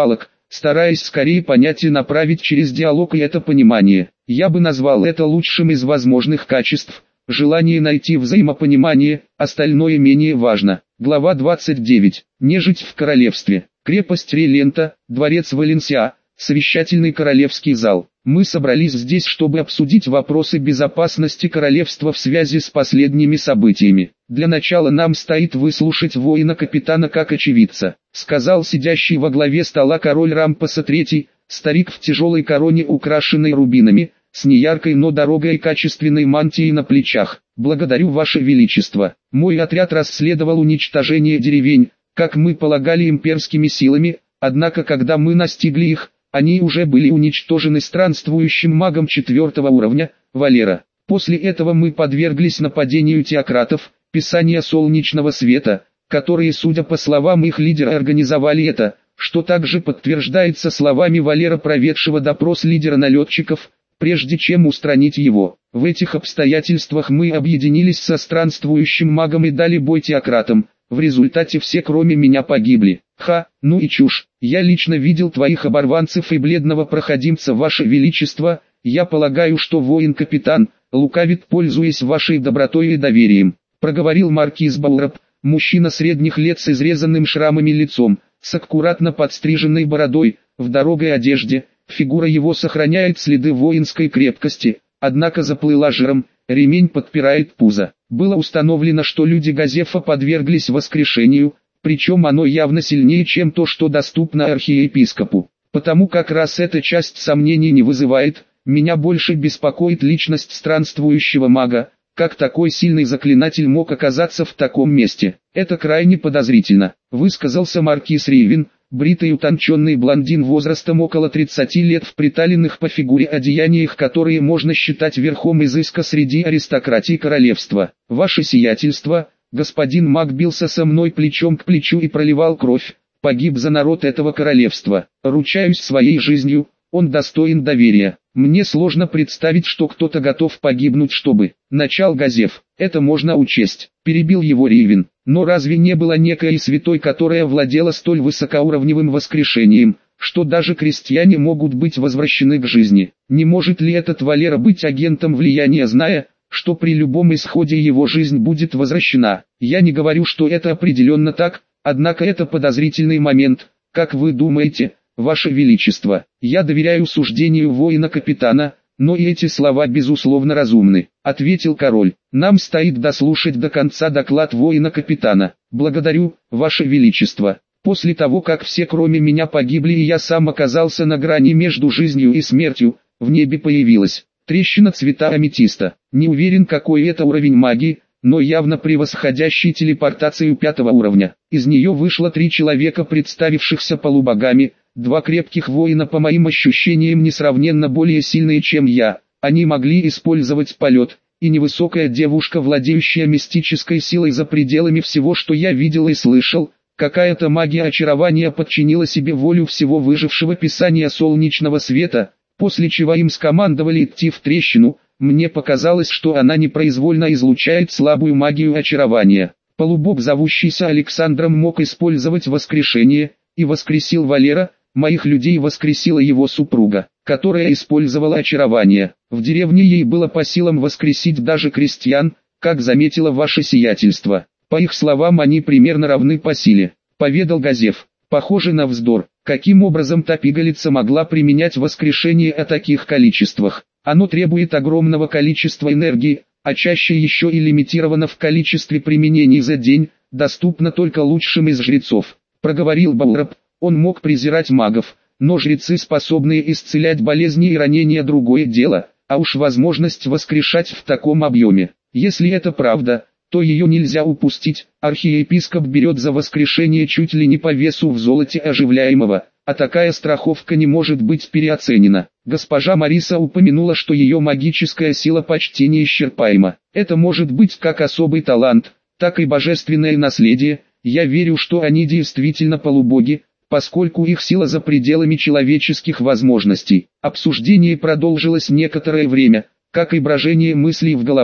стараясь скорее понять и направить через диалог и это понимание. Я бы назвал это лучшим из возможных качеств, желание найти взаимопонимание, остальное менее важно. Глава двадцать девять. Нежить в королевстве. Крепость Релента, дворец Валенсиа, совещательный королевский зал. Мы собрались здесь, чтобы обсудить вопросы безопасности королевства в связи с последними событиями. Для начала нам стоит выслушать воина-капитана как очевидца, сказал сидящий во главе стола король Рампаса третий, старик в тяжелой короне, украшенной рубинами, с неяркой, но дорогой и качественной мантией на плечах. Благодарю ваше величество. Мой отряд расследовал уничтожение деревень, как мы полагали, имперскими силами, однако когда мы настигли их, они уже были уничтожены странствующим магом четвертого уровня, Валера. После этого мы подверглись нападению теократов, писания солнечного света, которые, судя по словам их лидера, организовали это, что также подтверждается словами Валера, проведшего допрос лидера налетчиков, прежде чем устранить его. В этих обстоятельствах мы объединились со странствующим магом и дали бой теократам. В результате все кроме меня погибли. Ха, ну и чушь. Я лично видел твоих оборванцев и бледного проходимца, ваше величество. Я полагаю, что воин-капитан лукавит, пользуясь вашей добротой и доверием. Проговорил маркиз Баурап, мужчина средних лет с изрезанным шрамами лицом, с аккуратно подстриженной бородой, в дорогой одежде. Фигура его сохраняет следы воинской крепкости, однако заплыла жиром, ремень подпирает пузо. Было установлено, что люди Газефа подверглись воскрешению, причем оно явно сильнее, чем то, что доступно архиепископу. Потому как раз эта часть сомнений не вызывает, меня больше беспокоит личность странствующего мага, как такой сильный заклинатель мог оказаться в таком месте. Это крайне подозрительно, высказался маркиз Ривин, бритый утонченный блондин возрастом около тридцати лет в приталенных по фигуре одеяниях, которые можно считать верхом изыска среди аристократии королевства. Ваше сиятельство, господин маг бился со мной плечом к плечу и проливал кровь, погиб за народ этого королевства. Ручаюсь своей жизнью, он достоин доверия. Мне сложно представить, что кто-то готов погибнуть, чтобы... Начал Газеф. Это можно учесть. Перебил его Ривин. Но разве не было некой святой, которая владела столь высокоуровневым воскрешением, что даже крестьяне могут быть возвращены к жизни? Не может ли этот Валера быть агентом влияния, зная, что при любом исходе его жизнь будет возвращена? Я не говорю, что это определенно так, однако это подозрительный момент. Как вы думаете, ваше величество? Я доверяю суждению воина-капитана, но и эти слова безусловно разумны, ответил король. Нам стоит дослушать до конца доклад воина-капитана. Благодарю, ваше величество. После того, как все кроме меня погибли и я сам оказался на грани между жизнью и смертью, в небе появилась трещина цвета аметиста. Не уверен, какой это уровень магии, но явно превосходящий телепортацию пятого уровня. Из нее вышло три человека, представившихся полубогами, два крепких воина, по моим ощущениям несравненно более сильные, чем я. Они могли использовать полет, и невысокая девушка, владеющая мистической силой за пределами всего, что я видел и слышал. Какая-то магия очарования подчинила себе волю всего выжившего писания солнечного света, после чего им скомандовали идти в трещину. Мне показалось, что она непроизвольно излучает слабую магию очарования. Полубог, зовущийся Александром, мог использовать воскрешение, и воскресил Валера. Моих людей воскресила его супруга, которая использовала очарование. В деревне ей было по силам воскресить даже крестьян, как заметило ваше сиятельство. По их словам, они примерно равны по силе, поведал Газеф. Похоже на вздор. Каким образом та пигалица могла применять воскрешение о таких количествах? Оно требует огромного количества энергии, а чаще еще и лимитировано в количестве применений за день, доступно только лучшим из жрецов, проговорил Баурап. Он мог презирать магов, но жрецы, способные исцелять болезни и ранения, другое дело, а уж возможность воскрешать в таком объеме. Если это правда, то ее нельзя упустить. Архиепископ берет за воскрешение чуть ли не по весу в золоте оживляемого, а такая страховка не может быть переоценена. Госпожа Мариса упомянула, что ее магическая сила почти неисчерпаема. Это может быть как особый талант, так и божественное наследие. Я верю, что они действительно полубоги, поскольку их сила за пределами человеческих возможностей. Обсуждение продолжилось некоторое время, как и брожение мыслей в головах.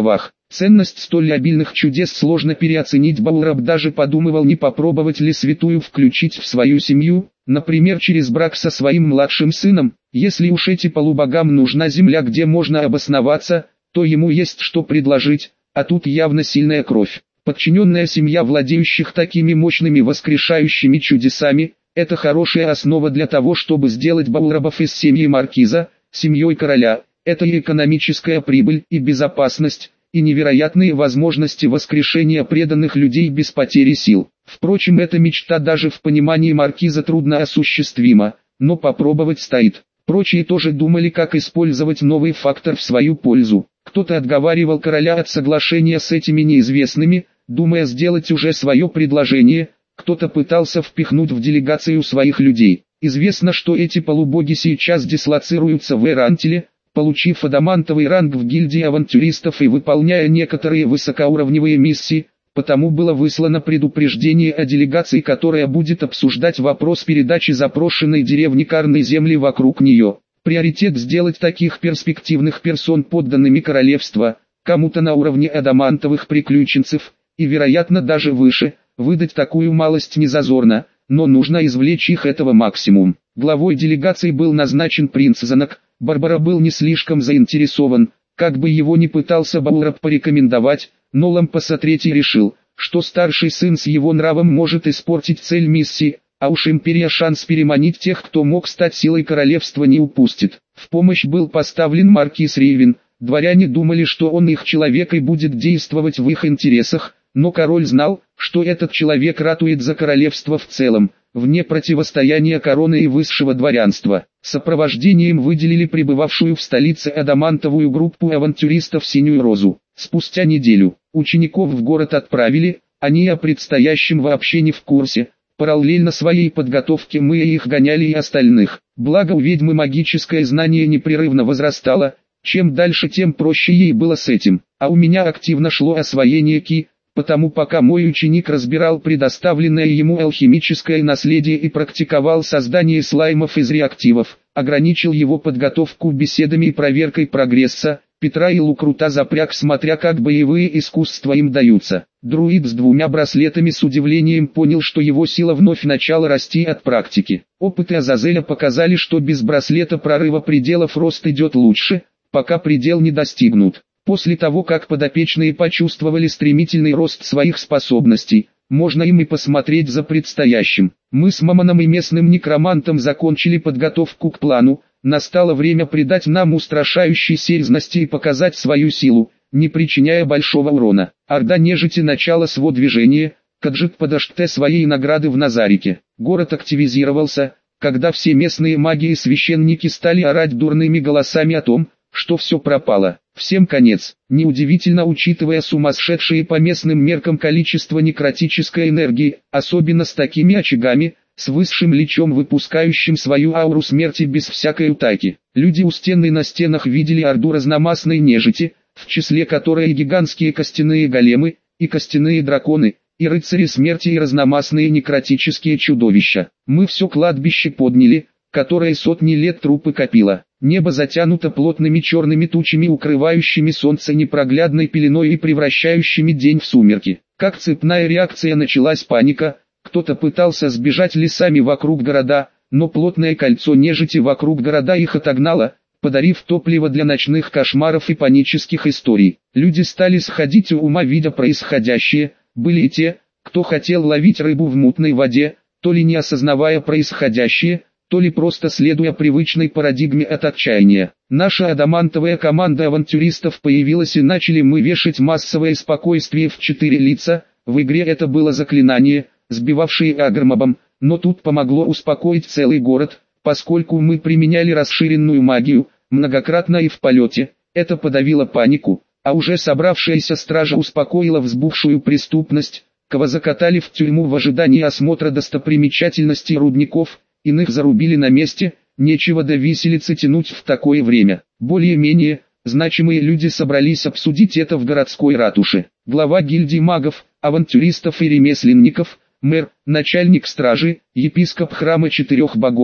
Ценность столь обильных чудес сложно переоценить. Баураб даже подумывал, не попробовать ли святую включить в свою семью, например, через брак со своим младшим сыном. Если уж эти полубогам нужна земля, где можно обосноваться, то ему есть что предложить, а тут явно сильная кровь. Подчиненная семья владеющих такими мощными воскрешающими чудесами – это хорошая основа для того, чтобы сделать Баурабов из семьи маркиза семьей короля. Это и экономическая прибыль, и безопасность, и невероятные возможности воскрешения преданных людей без потери сил. Впрочем, эта мечта даже в понимании маркиза трудно осуществима, но попробовать стоит. Прочие тоже думали, как использовать новый фактор в свою пользу. Кто-то отговаривал короля от соглашения с этими неизвестными, думая сделать уже свое предложение, кто-то пытался впихнуть в делегацию своих людей. Известно, что эти полубоги сейчас дислоцируются в Эрантиле, получив адамантовый ранг в гильдии авантюристов и выполняя некоторые высокоуровневые миссии, потому было выслано предупреждение о делегации, которая будет обсуждать вопрос передачи запрошенной деревни Карной земли вокруг нее. Приоритет сделать таких перспективных персон подданными королевства, кому-то на уровне адамантовых приключенцев, и вероятно даже выше, выдать такую малость незазорно, но нужно извлечь их этого максимум. Главой делегации был назначен принц Занак. Барбара был не слишком заинтересован, как бы его ни пытался Баураб порекомендовать, но Лампаса третий решил, что старший сын с его нравом может испортить цель миссии, а уж империя шанс переманить тех, кто мог стать силой королевства, не упустит. В помощь был поставлен маркиз Ривен. Дворяне думали, что он их человек и будет действовать в их интересах, но король знал, что этот человек ратует за королевство в целом, вне противостояния короны и высшего дворянства. Сопровождением выделили прибывавшую в столице адамантовую группу авантюристов «Синюю розу». Спустя неделю учеников в город отправили, они о предстоящем вообще не в курсе. Параллельно своей подготовке мы их гоняли и остальных. Благо у ведьмы магическое знание непрерывно возрастало, чем дальше, тем проще ей было с этим. А у меня активно шло освоение ки, потому пока мой ученик разбирал предоставленное ему алхимическое наследие и практиковал создание слаймов из реактивов, ограничил его подготовку беседами и проверкой прогресса, Петра и Лукрута запряг, смотря как боевые искусства им даются. Друид с двумя браслетами с удивлением понял, что его сила вновь начала расти от практики. Опыты Азазеля показали, что без браслета прорыва пределов рост идет лучше, пока предел не достигнут. После того, как подопечные почувствовали стремительный рост своих способностей, можно им и посмотреть за предстоящим. Мы с Мамоном и местным некромантом закончили подготовку к плану. Настало время придать нам устрашающей серьезности и показать свою силу, не причиняя большого урона. Орда нежити начала свое движение, Каджик подождет своей награды в Назарике. Город активизировался, когда все местные маги и священники стали орать дурными голосами о том, что все пропало. Всем конец. Неудивительно, учитывая сумасшедшие по местным меркам количество некротической энергии, особенно с такими очагами, с высшим личом, выпускающим свою ауру смерти без всякой утайки. Люди у стены на стенах видели орду разномастной нежити, в числе которой и гигантские костяные големы, и костяные драконы, и рыцари смерти, и разномастные некротические чудовища. Мы все кладбище подняли, которое сотни лет трупы копило. Небо затянуто плотными черными тучами, укрывающими солнце непроглядной пеленой и превращающими день в сумерки. Как цепная реакция началась паника. Кто-то пытался сбежать лесами вокруг города, но плотное кольцо нежити вокруг города их отогнало, подарив топливо для ночных кошмаров и панических историй. Люди стали сходить у ума, видя происходящее. Были и те, кто хотел ловить рыбу в мутной воде, то ли не осознавая происходящее, то ли просто следуя привычной парадигме от отчаяния. Наша адамантовая команда авантюристов появилась, и начали мы вешать массовое спокойствие в четыре лица. В игре это было заклинание, сбивавшие агромобом, но тут помогло успокоить целый город, поскольку мы применяли расширенную магию, многократно и в полете. Это подавило панику, а уже собравшаяся стража успокоила взбухшую преступность. Кого закатали в тюрьму в ожидании осмотра достопримечательностей рудников, иных зарубили на месте. Нечего до виселицы тянуть в такое время. Более-менее значимые люди собрались обсудить это в городской ратуше. Глава гильдии магов, авантюристов и ремесленников, мэр, начальник стражи, епископ храма четырех богов,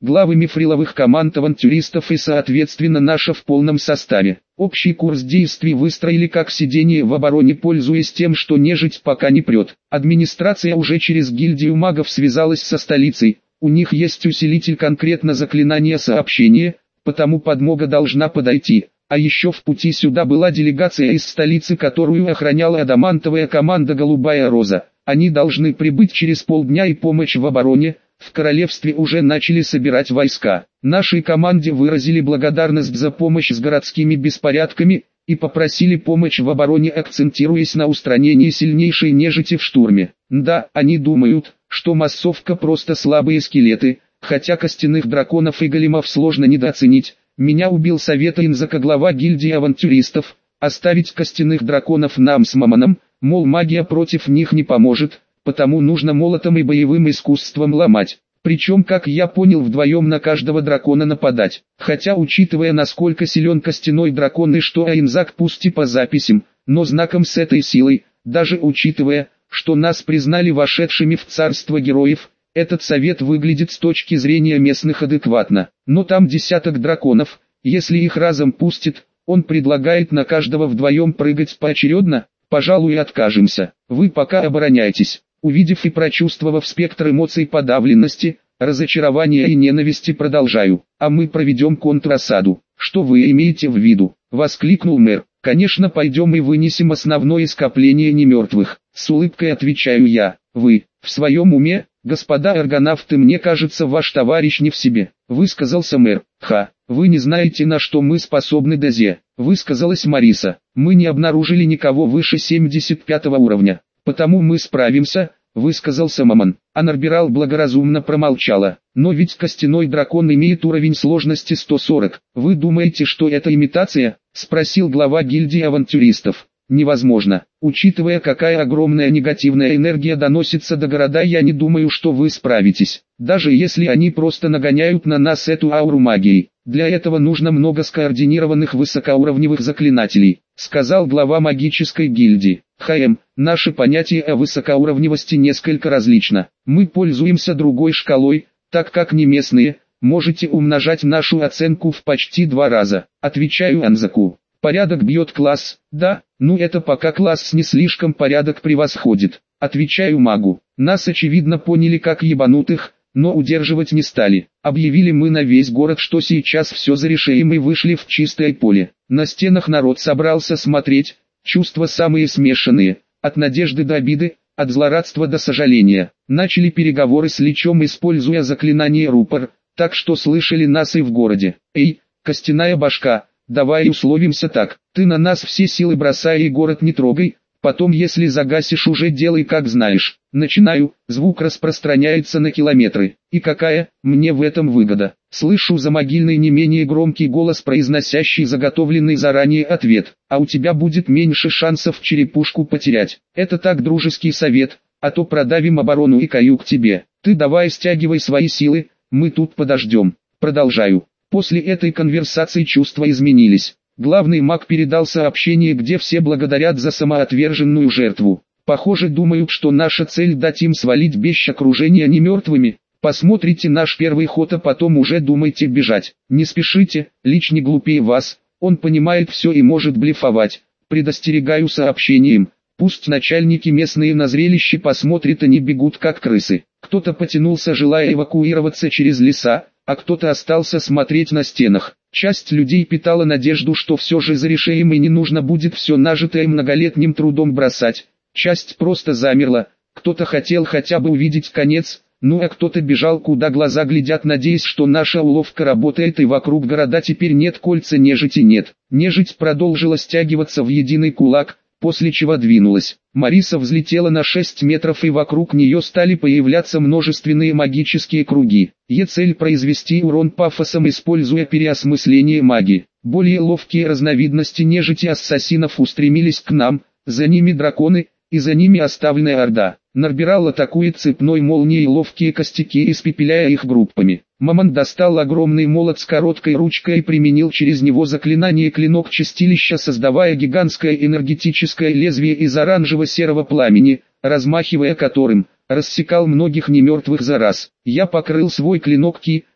главы мифриловых команд авантюристов и соответственно наша в полном составе. Общий курс действий выстроили как сидение в обороне, пользуясь тем, что нежить пока не прет. Администрация уже через гильдию магов связалась со столицей, у них есть усилитель конкретно заклинания сообщения, потому подмога должна подойти. А еще в пути сюда была делегация из столицы, которую охраняла адамантовая команда «Голубая роза». Они должны прибыть через полдня, и помощь в обороне. В королевстве уже начали собирать войска. Нашей команде выразили благодарность за помощь с городскими беспорядками и попросили помощь в обороне, акцентируясь на устранении сильнейшей нежити в штурме. Да, они думают, что массовка просто слабые скелеты, хотя костяных драконов и големов сложно недооценить. Меня убил совета Инзака, глава гильдии авантюристов, оставить костяных драконов нам с Мамоном, мол, магия против них не поможет, потому нужно молотом и боевым искусством ломать. Причем, как я понял, вдвоем на каждого дракона нападать. Хотя, учитывая, насколько силен костяной дракон и что Инзак, пусть и по записям, но знаком с этой силой, даже учитывая, что нас признали вошедшими в царство героев, этот совет выглядит с точки зрения местных адекватно. Но там десяток драконов, если их разом пустит, он предлагает на каждого вдвоем прыгать поочередно, пожалуй, откажемся. Вы пока обороняйтесь. Увидев и прочувствовав спектр эмоций подавленности, разочарования и ненависти, продолжаю. А мы проведем контросаду. Что вы имеете в виду? Воскликнул мэр. Конечно, пойдем и вынесем основное скопление немертвых. С улыбкой отвечаю я. Вы в своем уме? Господа аргонавты, мне кажется, ваш товарищ не в себе, высказался мэр. Ха, вы не знаете, на что мы способны, Дозе, высказалась Мариса. Мы не обнаружили никого выше семьдесят пятого уровня, потому мы справимся, высказался Мамон. А Нарбирал благоразумно промолчала. Но ведь костяной дракон имеет уровень сложности сто сорок. Вы думаете, что это имитация? Спросил глава гильдии авантюристов. Невозможно. Учитывая, какая огромная негативная энергия доносится до города, я не думаю, что вы справитесь. Даже если они просто нагоняют на нас эту ауру магией. Для этого нужно много скоординированных высокоуровневых заклинателей, сказал глава магической гильдии. ХМ, наше понятие о высокоуровневости несколько различно. Мы пользуемся другой шкалой, так как не местные. Можете умножать нашу оценку в почти два раза. Отвечаю Анзаку. Порядок бьет класс, да, ну это пока класс не слишком порядок превосходит. Отвечаю магу. Нас очевидно поняли как ебанутых, но удерживать не стали. Объявили мы на весь город, что сейчас все зарешаем, и вышли в чистое поле. На стенах народ собрался смотреть, чувства самые смешанные, от надежды до обиды, от злорадства до сожаления. Начали переговоры с Личом, используя заклинание рупор, так что слышали нас и в городе. Эй, костяная башка! Давай условимся так, ты на нас все силы бросай и город не трогай, потом если загасишь, уже делай как знаешь. Начинаю, звук распространяется на километры. И какая, мне в этом выгода? Слышу за могильный не менее громкий голос, произносящий заготовленный заранее ответ. А у тебя будет меньше шансов черепушку потерять. Это так, дружеский совет, а то продавим оборону и каю к тебе. Ты давай стягивай свои силы, мы тут подождем. Продолжаю. После этой конверсации чувства изменились. Главный маг передал сообщение, где все благодарят за самоотверженную жертву. Похоже, думают, что наша цель дать им свалить без окружения немертвыми. Посмотрите наш первый ход, а потом уже думайте бежать. Не спешите, Лич не глупее вас, он понимает все и может блефовать. Предостерегаю сообщением. Пусть начальники местные на зрелище посмотрят, они бегут как крысы. Кто-то потянулся, желая эвакуироваться через леса, а кто-то остался смотреть на стенах. Часть людей питала надежду, что все же зарешаем и не нужно будет все нажитое многолетним трудом бросать. Часть просто замерла, кто-то хотел хотя бы увидеть конец, ну а кто-то бежал, куда глаза глядят, надеясь, что наша уловка работает и вокруг города теперь нет кольца нежити нет. Нежить продолжила стягиваться в единый кулак, после чего двинулась. Мариса взлетела на шесть метров, и вокруг нее стали появляться множественные магические круги. Ее цель — произвести урон пафосом, используя переосмысление магии. Более ловкие разновидности нежити ассасинов устремились к нам, за ними драконы, и за ними оставленная орда. Нарбирал атакует цепной молнией ловкие костяки, испепеляя их группами. Мамон достал огромный молот с короткой ручкой и применил через него заклинание клинок чистилища, создавая гигантское энергетическое лезвие из оранжево-серого пламени, размахивая которым, рассекал многих немертвых за раз. Я покрыл свой клинок ки,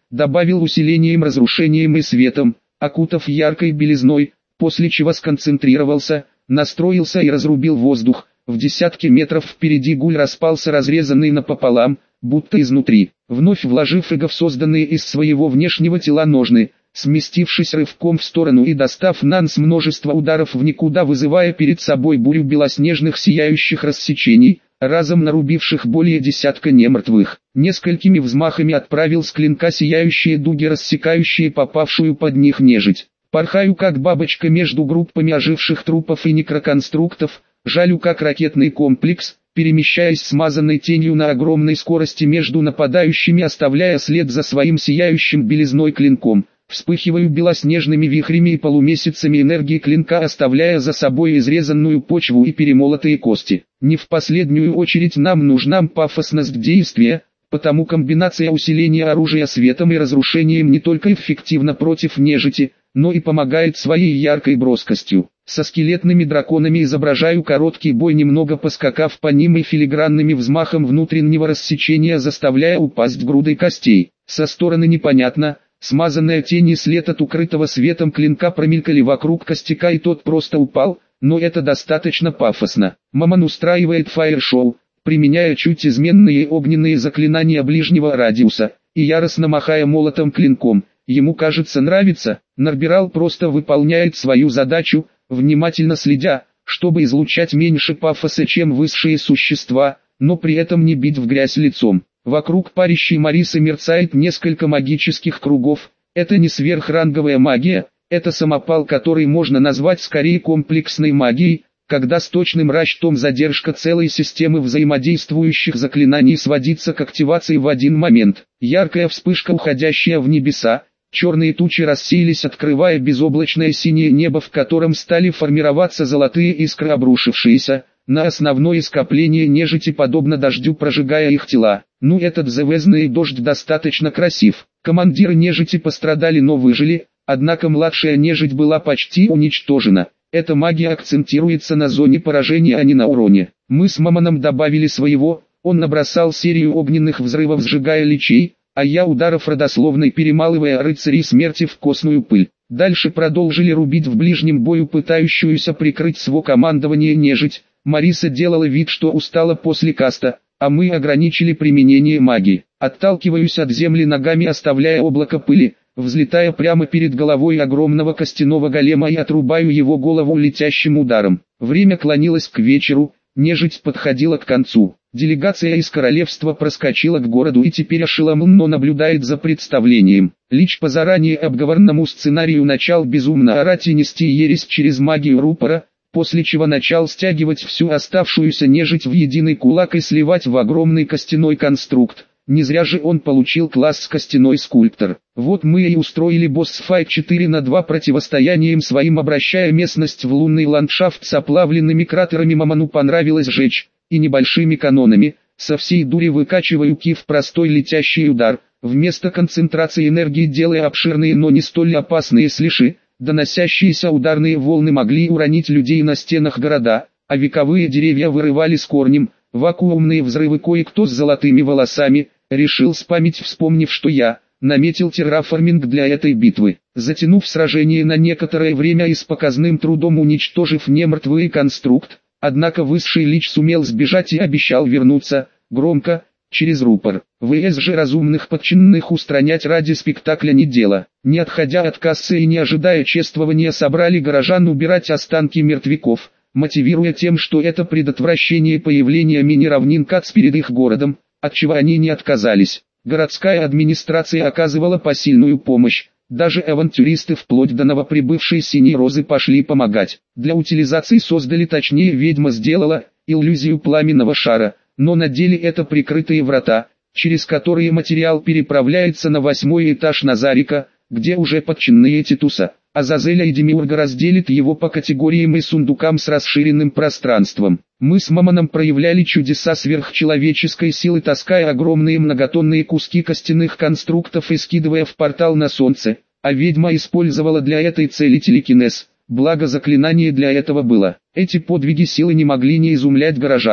добавил усилением, разрушением и светом, окутав яркой белизной, после чего сконцентрировался, настроился и разрубил воздух. В десятки метров впереди гуль распался, разрезанный напополам, будто изнутри. Вновь вложив эго в созданные из своего внешнего тела ножны, сместившись рывком в сторону и достав нанс множество ударов в никуда, вызывая перед собой бурю белоснежных сияющих рассечений, разом нарубивших более десятка немертвых, несколькими взмахами отправил с клинка сияющие дуги, рассекающие попавшую под них нежить. Порхаю как бабочка между группами оживших трупов и некроконструктов, жалю как ракетный комплекс, перемещаясь смазанной тенью на огромной скорости между нападающими, оставляя след за своим сияющим белизной клинком. Вспыхиваю белоснежными вихрями и полумесяцами энергии клинка, оставляя за собой изрезанную почву и перемолотые кости. Не в последнюю очередь нам нужна пафосность действия, потому комбинация усиления оружия светом и разрушением не только эффективна против нежити, но и помогает своей яркой броскостью. Со скелетными драконами изображаю короткий бой, немного поскакав по ним и филигранными взмахом внутреннего рассечения заставляя упасть грудой костей. Со стороны непонятно. Смазанная тень и след от укрытого светом клинка промелькали вокруг костяка, и тот просто упал, но это достаточно пафосно. Мамон устраивает фаер-шоу, применяя чуть изменные огненные заклинания ближнего радиуса, и яростно махая молотом клинком. Ему, кажется, нравится. Нарбирал просто выполняет свою задачу, внимательно следя, чтобы излучать меньше пафоса, чем высшие существа, но при этом не бить в грязь лицом. Вокруг парящей Марисы мерцает несколько магических кругов. Это не сверхранговая магия, это самопал, который можно назвать скорее комплексной магией, когда с точным расчетом задержка целой системы взаимодействующих заклинаний сводится к активации в один момент. Яркая вспышка, уходящая в небеса, черные тучи рассеялись, открывая безоблачное синее небо, в котором стали формироваться золотые искры, обрушившиеся на основное скопление нежити подобно дождю, прожигая их тела. Ну, этот звездный дождь достаточно красив. Командиры нежити пострадали, но выжили, однако младшая нежить была почти уничтожена. Эта магия акцентируется на зоне поражения, а не на уроне. Мы с Мамоном добавили своего, он набросал серию огненных взрывов, сжигая личей, а я ударов родословной, перемалывая рыцарей смерти в костную пыль. Дальше продолжили рубить в ближнем бою пытающуюся прикрыть свое командование нежить. Мариса делала вид, что устала после каста, а мы ограничили применение магии. Отталкиваюсь от земли ногами, оставляя облако пыли, взлетая прямо перед головой огромного костяного голема и отрубаю его голову летящим ударом. Время клонилось к вечеру, нежить подходила к концу. Делегация из королевства проскочила к городу и теперь ошеломленно наблюдает за представлением. Лич по заранее обговоренному сценарию начал безумно орать и нести ересь через магию рупора, после чего начал стягивать всю оставшуюся нежить в единый кулак и сливать в огромный костяной конструкт. Не зря же он получил класс «Костяной скульптор». Вот мы и устроили босс-файт четыре на два противостоянием своим, обращая местность в лунный ландшафт с оплавленными кратерами. Мамону понравилось жечь, и небольшими канонами, со всей дури выкачиваю ки в простой летящий удар, вместо концентрации энергии делая обширные, но не столь опасные слиши. Доносящиеся ударные волны могли уронить людей на стенах города, а вековые деревья вырывали с корнем. Вакуумные взрывы. Кое-кто с золотыми волосами решил спамить, вспомнив, что я наметил терраформинг для этой битвы. Затянув сражение на некоторое время и с показным трудом уничтожив немертвый конструкт, однако высший лич сумел сбежать и обещал вернуться, громко, через рупор. ВС же разумных подчиненных устранять ради спектакля не дело. Не отходя от кассы и не ожидая чествования, собрали горожан убирать останки мертвяков, мотивируя тем, что это предотвращение появления мини-равнин Кац перед их городом, от чего они не отказались. Городская администрация оказывала посильную помощь, даже авантюристы вплоть до новоприбывшей Синей Розы пошли помогать. Для утилизации создали, точнее ведьма сделала, иллюзию пламенного шара, но на деле это прикрытые врата, через которые материал переправляется на восьмой этаж Назарика, где уже подчиненные Титуса, Азазеля и Демиурга разделит его по категориям и сундукам с расширенным пространством. Мы с Мамоном проявляли чудеса сверхчеловеческой силы, таская огромные многотонные куски костяных конструктов и скидывая в портал на солнце, а ведьма использовала для этой цели телекинез, благо заклинание для этого было. Эти подвиги силы не могли не изумлять горожан.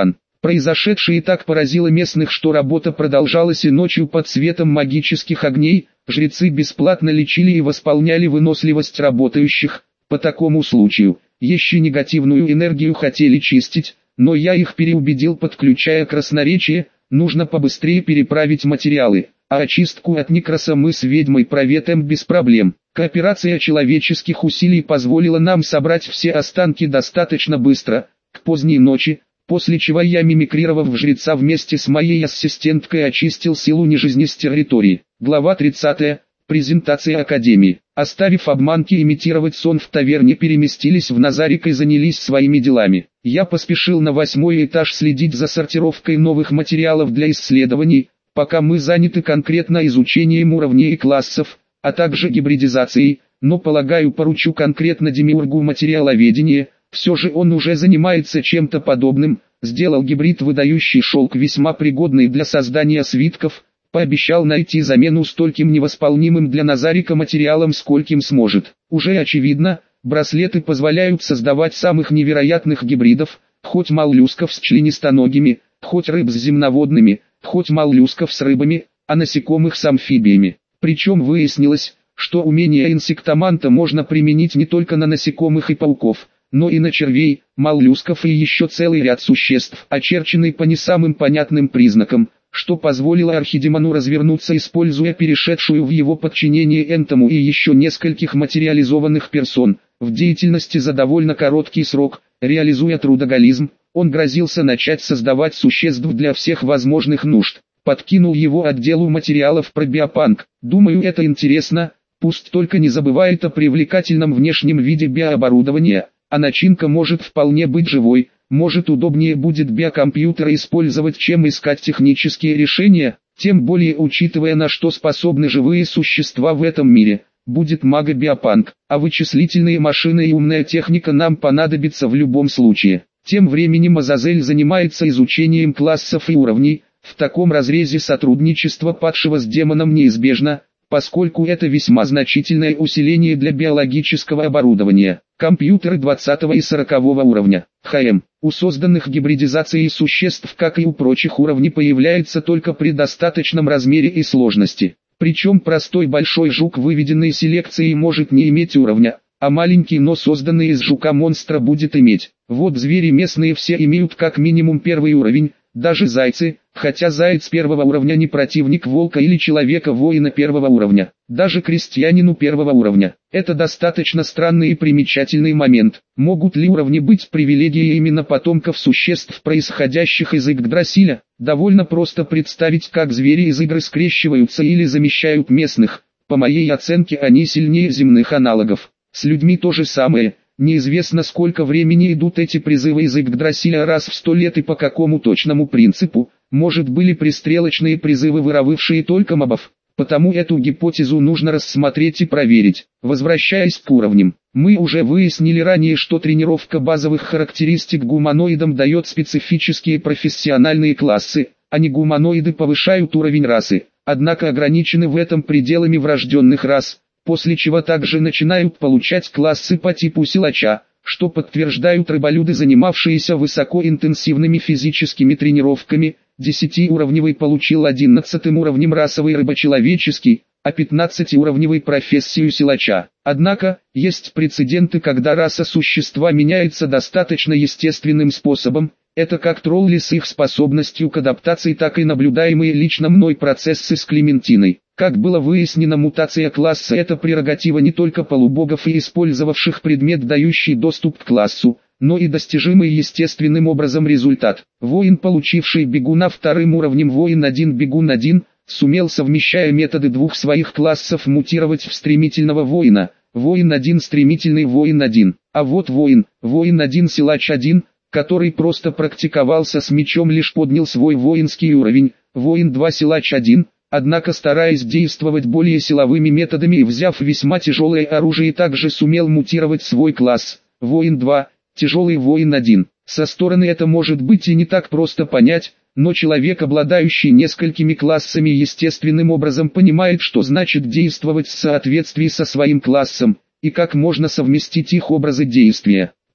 Произошедшее так поразило местных, что работа продолжалась и ночью под светом магических огней. Жрецы бесплатно лечили и восполняли выносливость работающих. По такому случаю, еще негативную энергию хотели чистить, но я их переубедил, подключая красноречие. Нужно побыстрее переправить материалы, а очистку от некроса мы с ведьмой проветаем без проблем. Кооперация человеческих усилий позволила нам собрать все останки достаточно быстро, к поздней ночи, после чего я, мимикрировав в жреца, вместе с моей ассистенткой очистил силу нежизни с территории. Глава тридцатая. Презентация Академии. Оставив обманки имитировать сон в таверне, переместились в Назарик и занялись своими делами. Я поспешил на восьмой этаж следить за сортировкой новых материалов для исследований, пока мы заняты конкретно изучением уровней и классов, а также гибридизацией, но полагаю поручу конкретно демиургу материаловедения. Все же он уже занимается чем-то подобным, сделал гибрид выдающий шелк, весьма пригодный для создания свитков, пообещал найти замену стольким невосполнимым для Назарика материалам, скольким сможет. Уже очевидно, браслеты позволяют создавать самых невероятных гибридов, хоть моллюсков с членистоногими, хоть рыб с земноводными, хоть моллюсков с рыбами, а насекомых с амфибиями. Причем выяснилось, что умение инсектоманта можно применить не только на насекомых и пауков, но и на червей, моллюсков и еще целый ряд существ, очерченный по не самым понятным признакам, что позволило Архидемону развернуться, используя перешедшую в его подчинение Энтому и еще нескольких материализованных персон, в деятельности за довольно короткий срок. Реализуя трудоголизм, он грозился начать создавать существ для всех возможных нужд. Подкинул его отделу материалов про биопанк. Думаю, это интересно, пусть только не забывает о привлекательном внешнем виде биооборудования, а начинка может вполне быть живой. Может, удобнее будет биокомпьютера использовать, чем искать технические решения, тем более учитывая, на что способны живые существа в этом мире. Будет мага-биопанк, а вычислительные машины и умная техника нам понадобятся в любом случае. Тем временем Азазель занимается изучением классов и уровней. В таком разрезе сотрудничество падшего с демоном неизбежно, поскольку это весьма значительное усиление для биологического оборудования. Компьютеры двадцатого и сорокового уровня. ХМ. У созданных гибридизацией существ, как и у прочих уровней, появляется только при достаточном размере и сложности. Причем простой большой жук, выведенный селекцией, может не иметь уровня, а маленький, но созданный из жука монстра, будет иметь. Вот звери местные все имеют как минимум первый уровень, даже зайцы, хотя заяц первого уровня не противник волка или человека-воина первого уровня, даже крестьянину первого уровня. Это достаточно странный и примечательный момент. Могут ли уровни быть привилегией именно потомков существ, происходящих из Игдрасиля? Довольно просто представить, как звери из игры скрещиваются или замещают местных. По моей оценке, они сильнее земных аналогов. С людьми то же самое. Неизвестно, сколько времени идут эти призывы из Игдрасиля, раз в сто лет, и по какому точному принципу. Может, были пристрелочные призывы, выравывавшие только мобов. Потому эту гипотезу нужно рассмотреть и проверить. Возвращаясь к уровням, мы уже выяснили ранее, что тренировка базовых характеристик гуманоидам дает специфические профессиональные классы, а не гуманоиды повышают уровень расы, однако ограничены в этом пределами врожденных рас, после чего также начинают получать классы по типу силача, что подтверждают рыболюды, занимавшиеся высокоинтенсивными физическими тренировками. Десятиуровневый получил одиннадцатым уровнем расовый рыбочеловеческий, а пятнадцатиуровневый профессию силача. Однако, есть прецеденты, когда раса существа меняется достаточно естественным способом. Это как тролли с их способностью к адаптации, так и наблюдаемые лично мной процессы с Клементиной. Как было выяснено, мутация класса – это прерогатива не только полубогов и использовавших предмет, дающий доступ к классу, но и достижимый естественным образом результат. Воин, получивший бегуна вторым уровнем, воин один бегун один, сумел, совмещая методы двух своих классов, мутировать в стремительного воина, воин один стремительный воин один, а вот воин, воин один силач один, который просто практиковался с мечом, лишь поднял свой воинский уровень, воин два силач один, однако стараясь действовать более силовыми методами и взяв весьма тяжелое оружие, также сумел мутировать свой класс, воин два, тяжелый воин один. Со стороны это может быть и не так просто понять, но человек, обладающий несколькими классами, естественным образом понимает, что значит действовать в соответствии со своим классом, и как можно совместить их образы действия.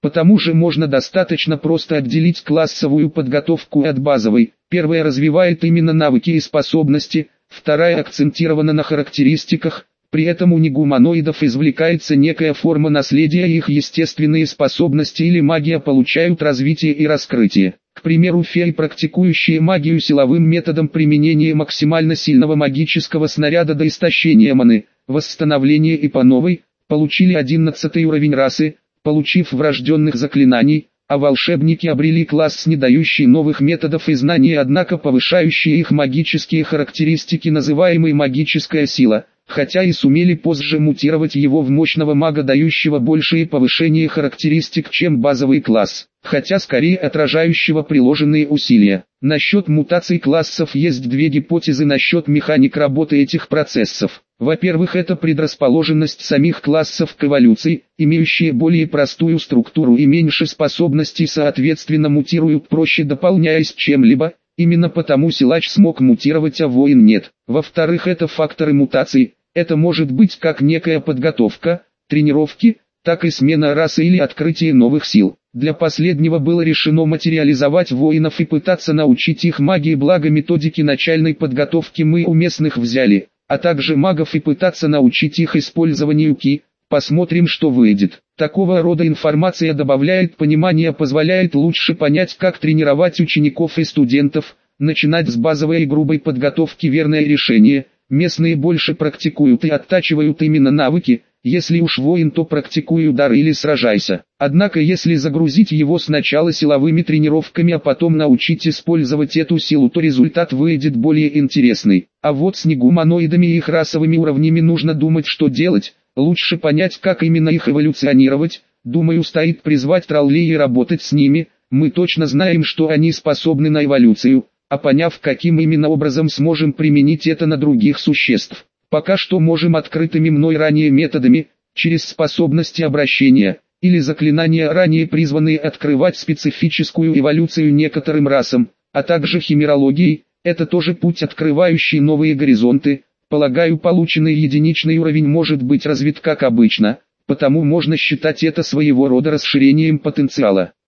Потому же можно достаточно просто отделить классовую подготовку от базовой. Первая развивает именно навыки и способности, вторая акцентирована на характеристиках. При этом у негуманоидов извлекается некая форма наследия, и их естественные способности или магия получают развитие и раскрытие. К примеру, феи, практикующие магию силовым методом применения максимально сильного магического снаряда до истощения маны, восстановления и по новой, получили одиннадцатый уровень расы, получив врожденных заклинаний, а волшебники обрели класс, не дающий новых методов и знаний, однако повышающие их магические характеристики, называемый магическая сила, хотя и сумели позже мутировать его в мощного мага, дающего большее повышение характеристик, чем базовый класс, хотя скорее отражающего приложенные усилия. Насчет мутаций классов есть две гипотезы насчет механик работы этих процессов. Во-первых, это предрасположенность самих классов к эволюции, имеющие более простую структуру и меньше способностей, соответственно мутируют проще, дополняясь чем-либо. Именно потому силач смог мутировать, а воин нет. Во-вторых, это факторы мутаций. Это может быть как некая подготовка, тренировки, так и смена расы или открытие новых сил. Для последнего было решено материализовать воинов и пытаться научить их магии, благо методики начальной подготовки мы у местных взяли, а также магов и пытаться научить их использованию ки. Посмотрим, что выйдет. Такого рода информация добавляет понимания, позволяет лучше понять, как тренировать учеников и студентов. Начинать с базовой и грубой подготовки — верное решение. Местные больше практикуют и оттачивают именно навыки. Если уж воин, то практикуй удар или сражайся. Однако если загрузить его сначала силовыми тренировками, а потом научить использовать эту силу, то результат выйдет более интересный. А вот с негуманоидами и их расовыми уровнями нужно думать, что делать. Лучше понять, как именно их эволюционировать. Думаю, стоит призвать троллей и работать с ними. Мы точно знаем, что они способны на эволюцию, а поняв, каким именно образом сможем применить это на других существ. Пока что можем открытыми мной ранее методами, через способности обращения, или заклинания, ранее призванные открывать специфическую эволюцию некоторым расам, а также химерологией. Это тоже путь, открывающий новые горизонты. Полагаю, полученный единичный уровень может быть развит как обычно, потому можно считать это своего рода расширением потенциала.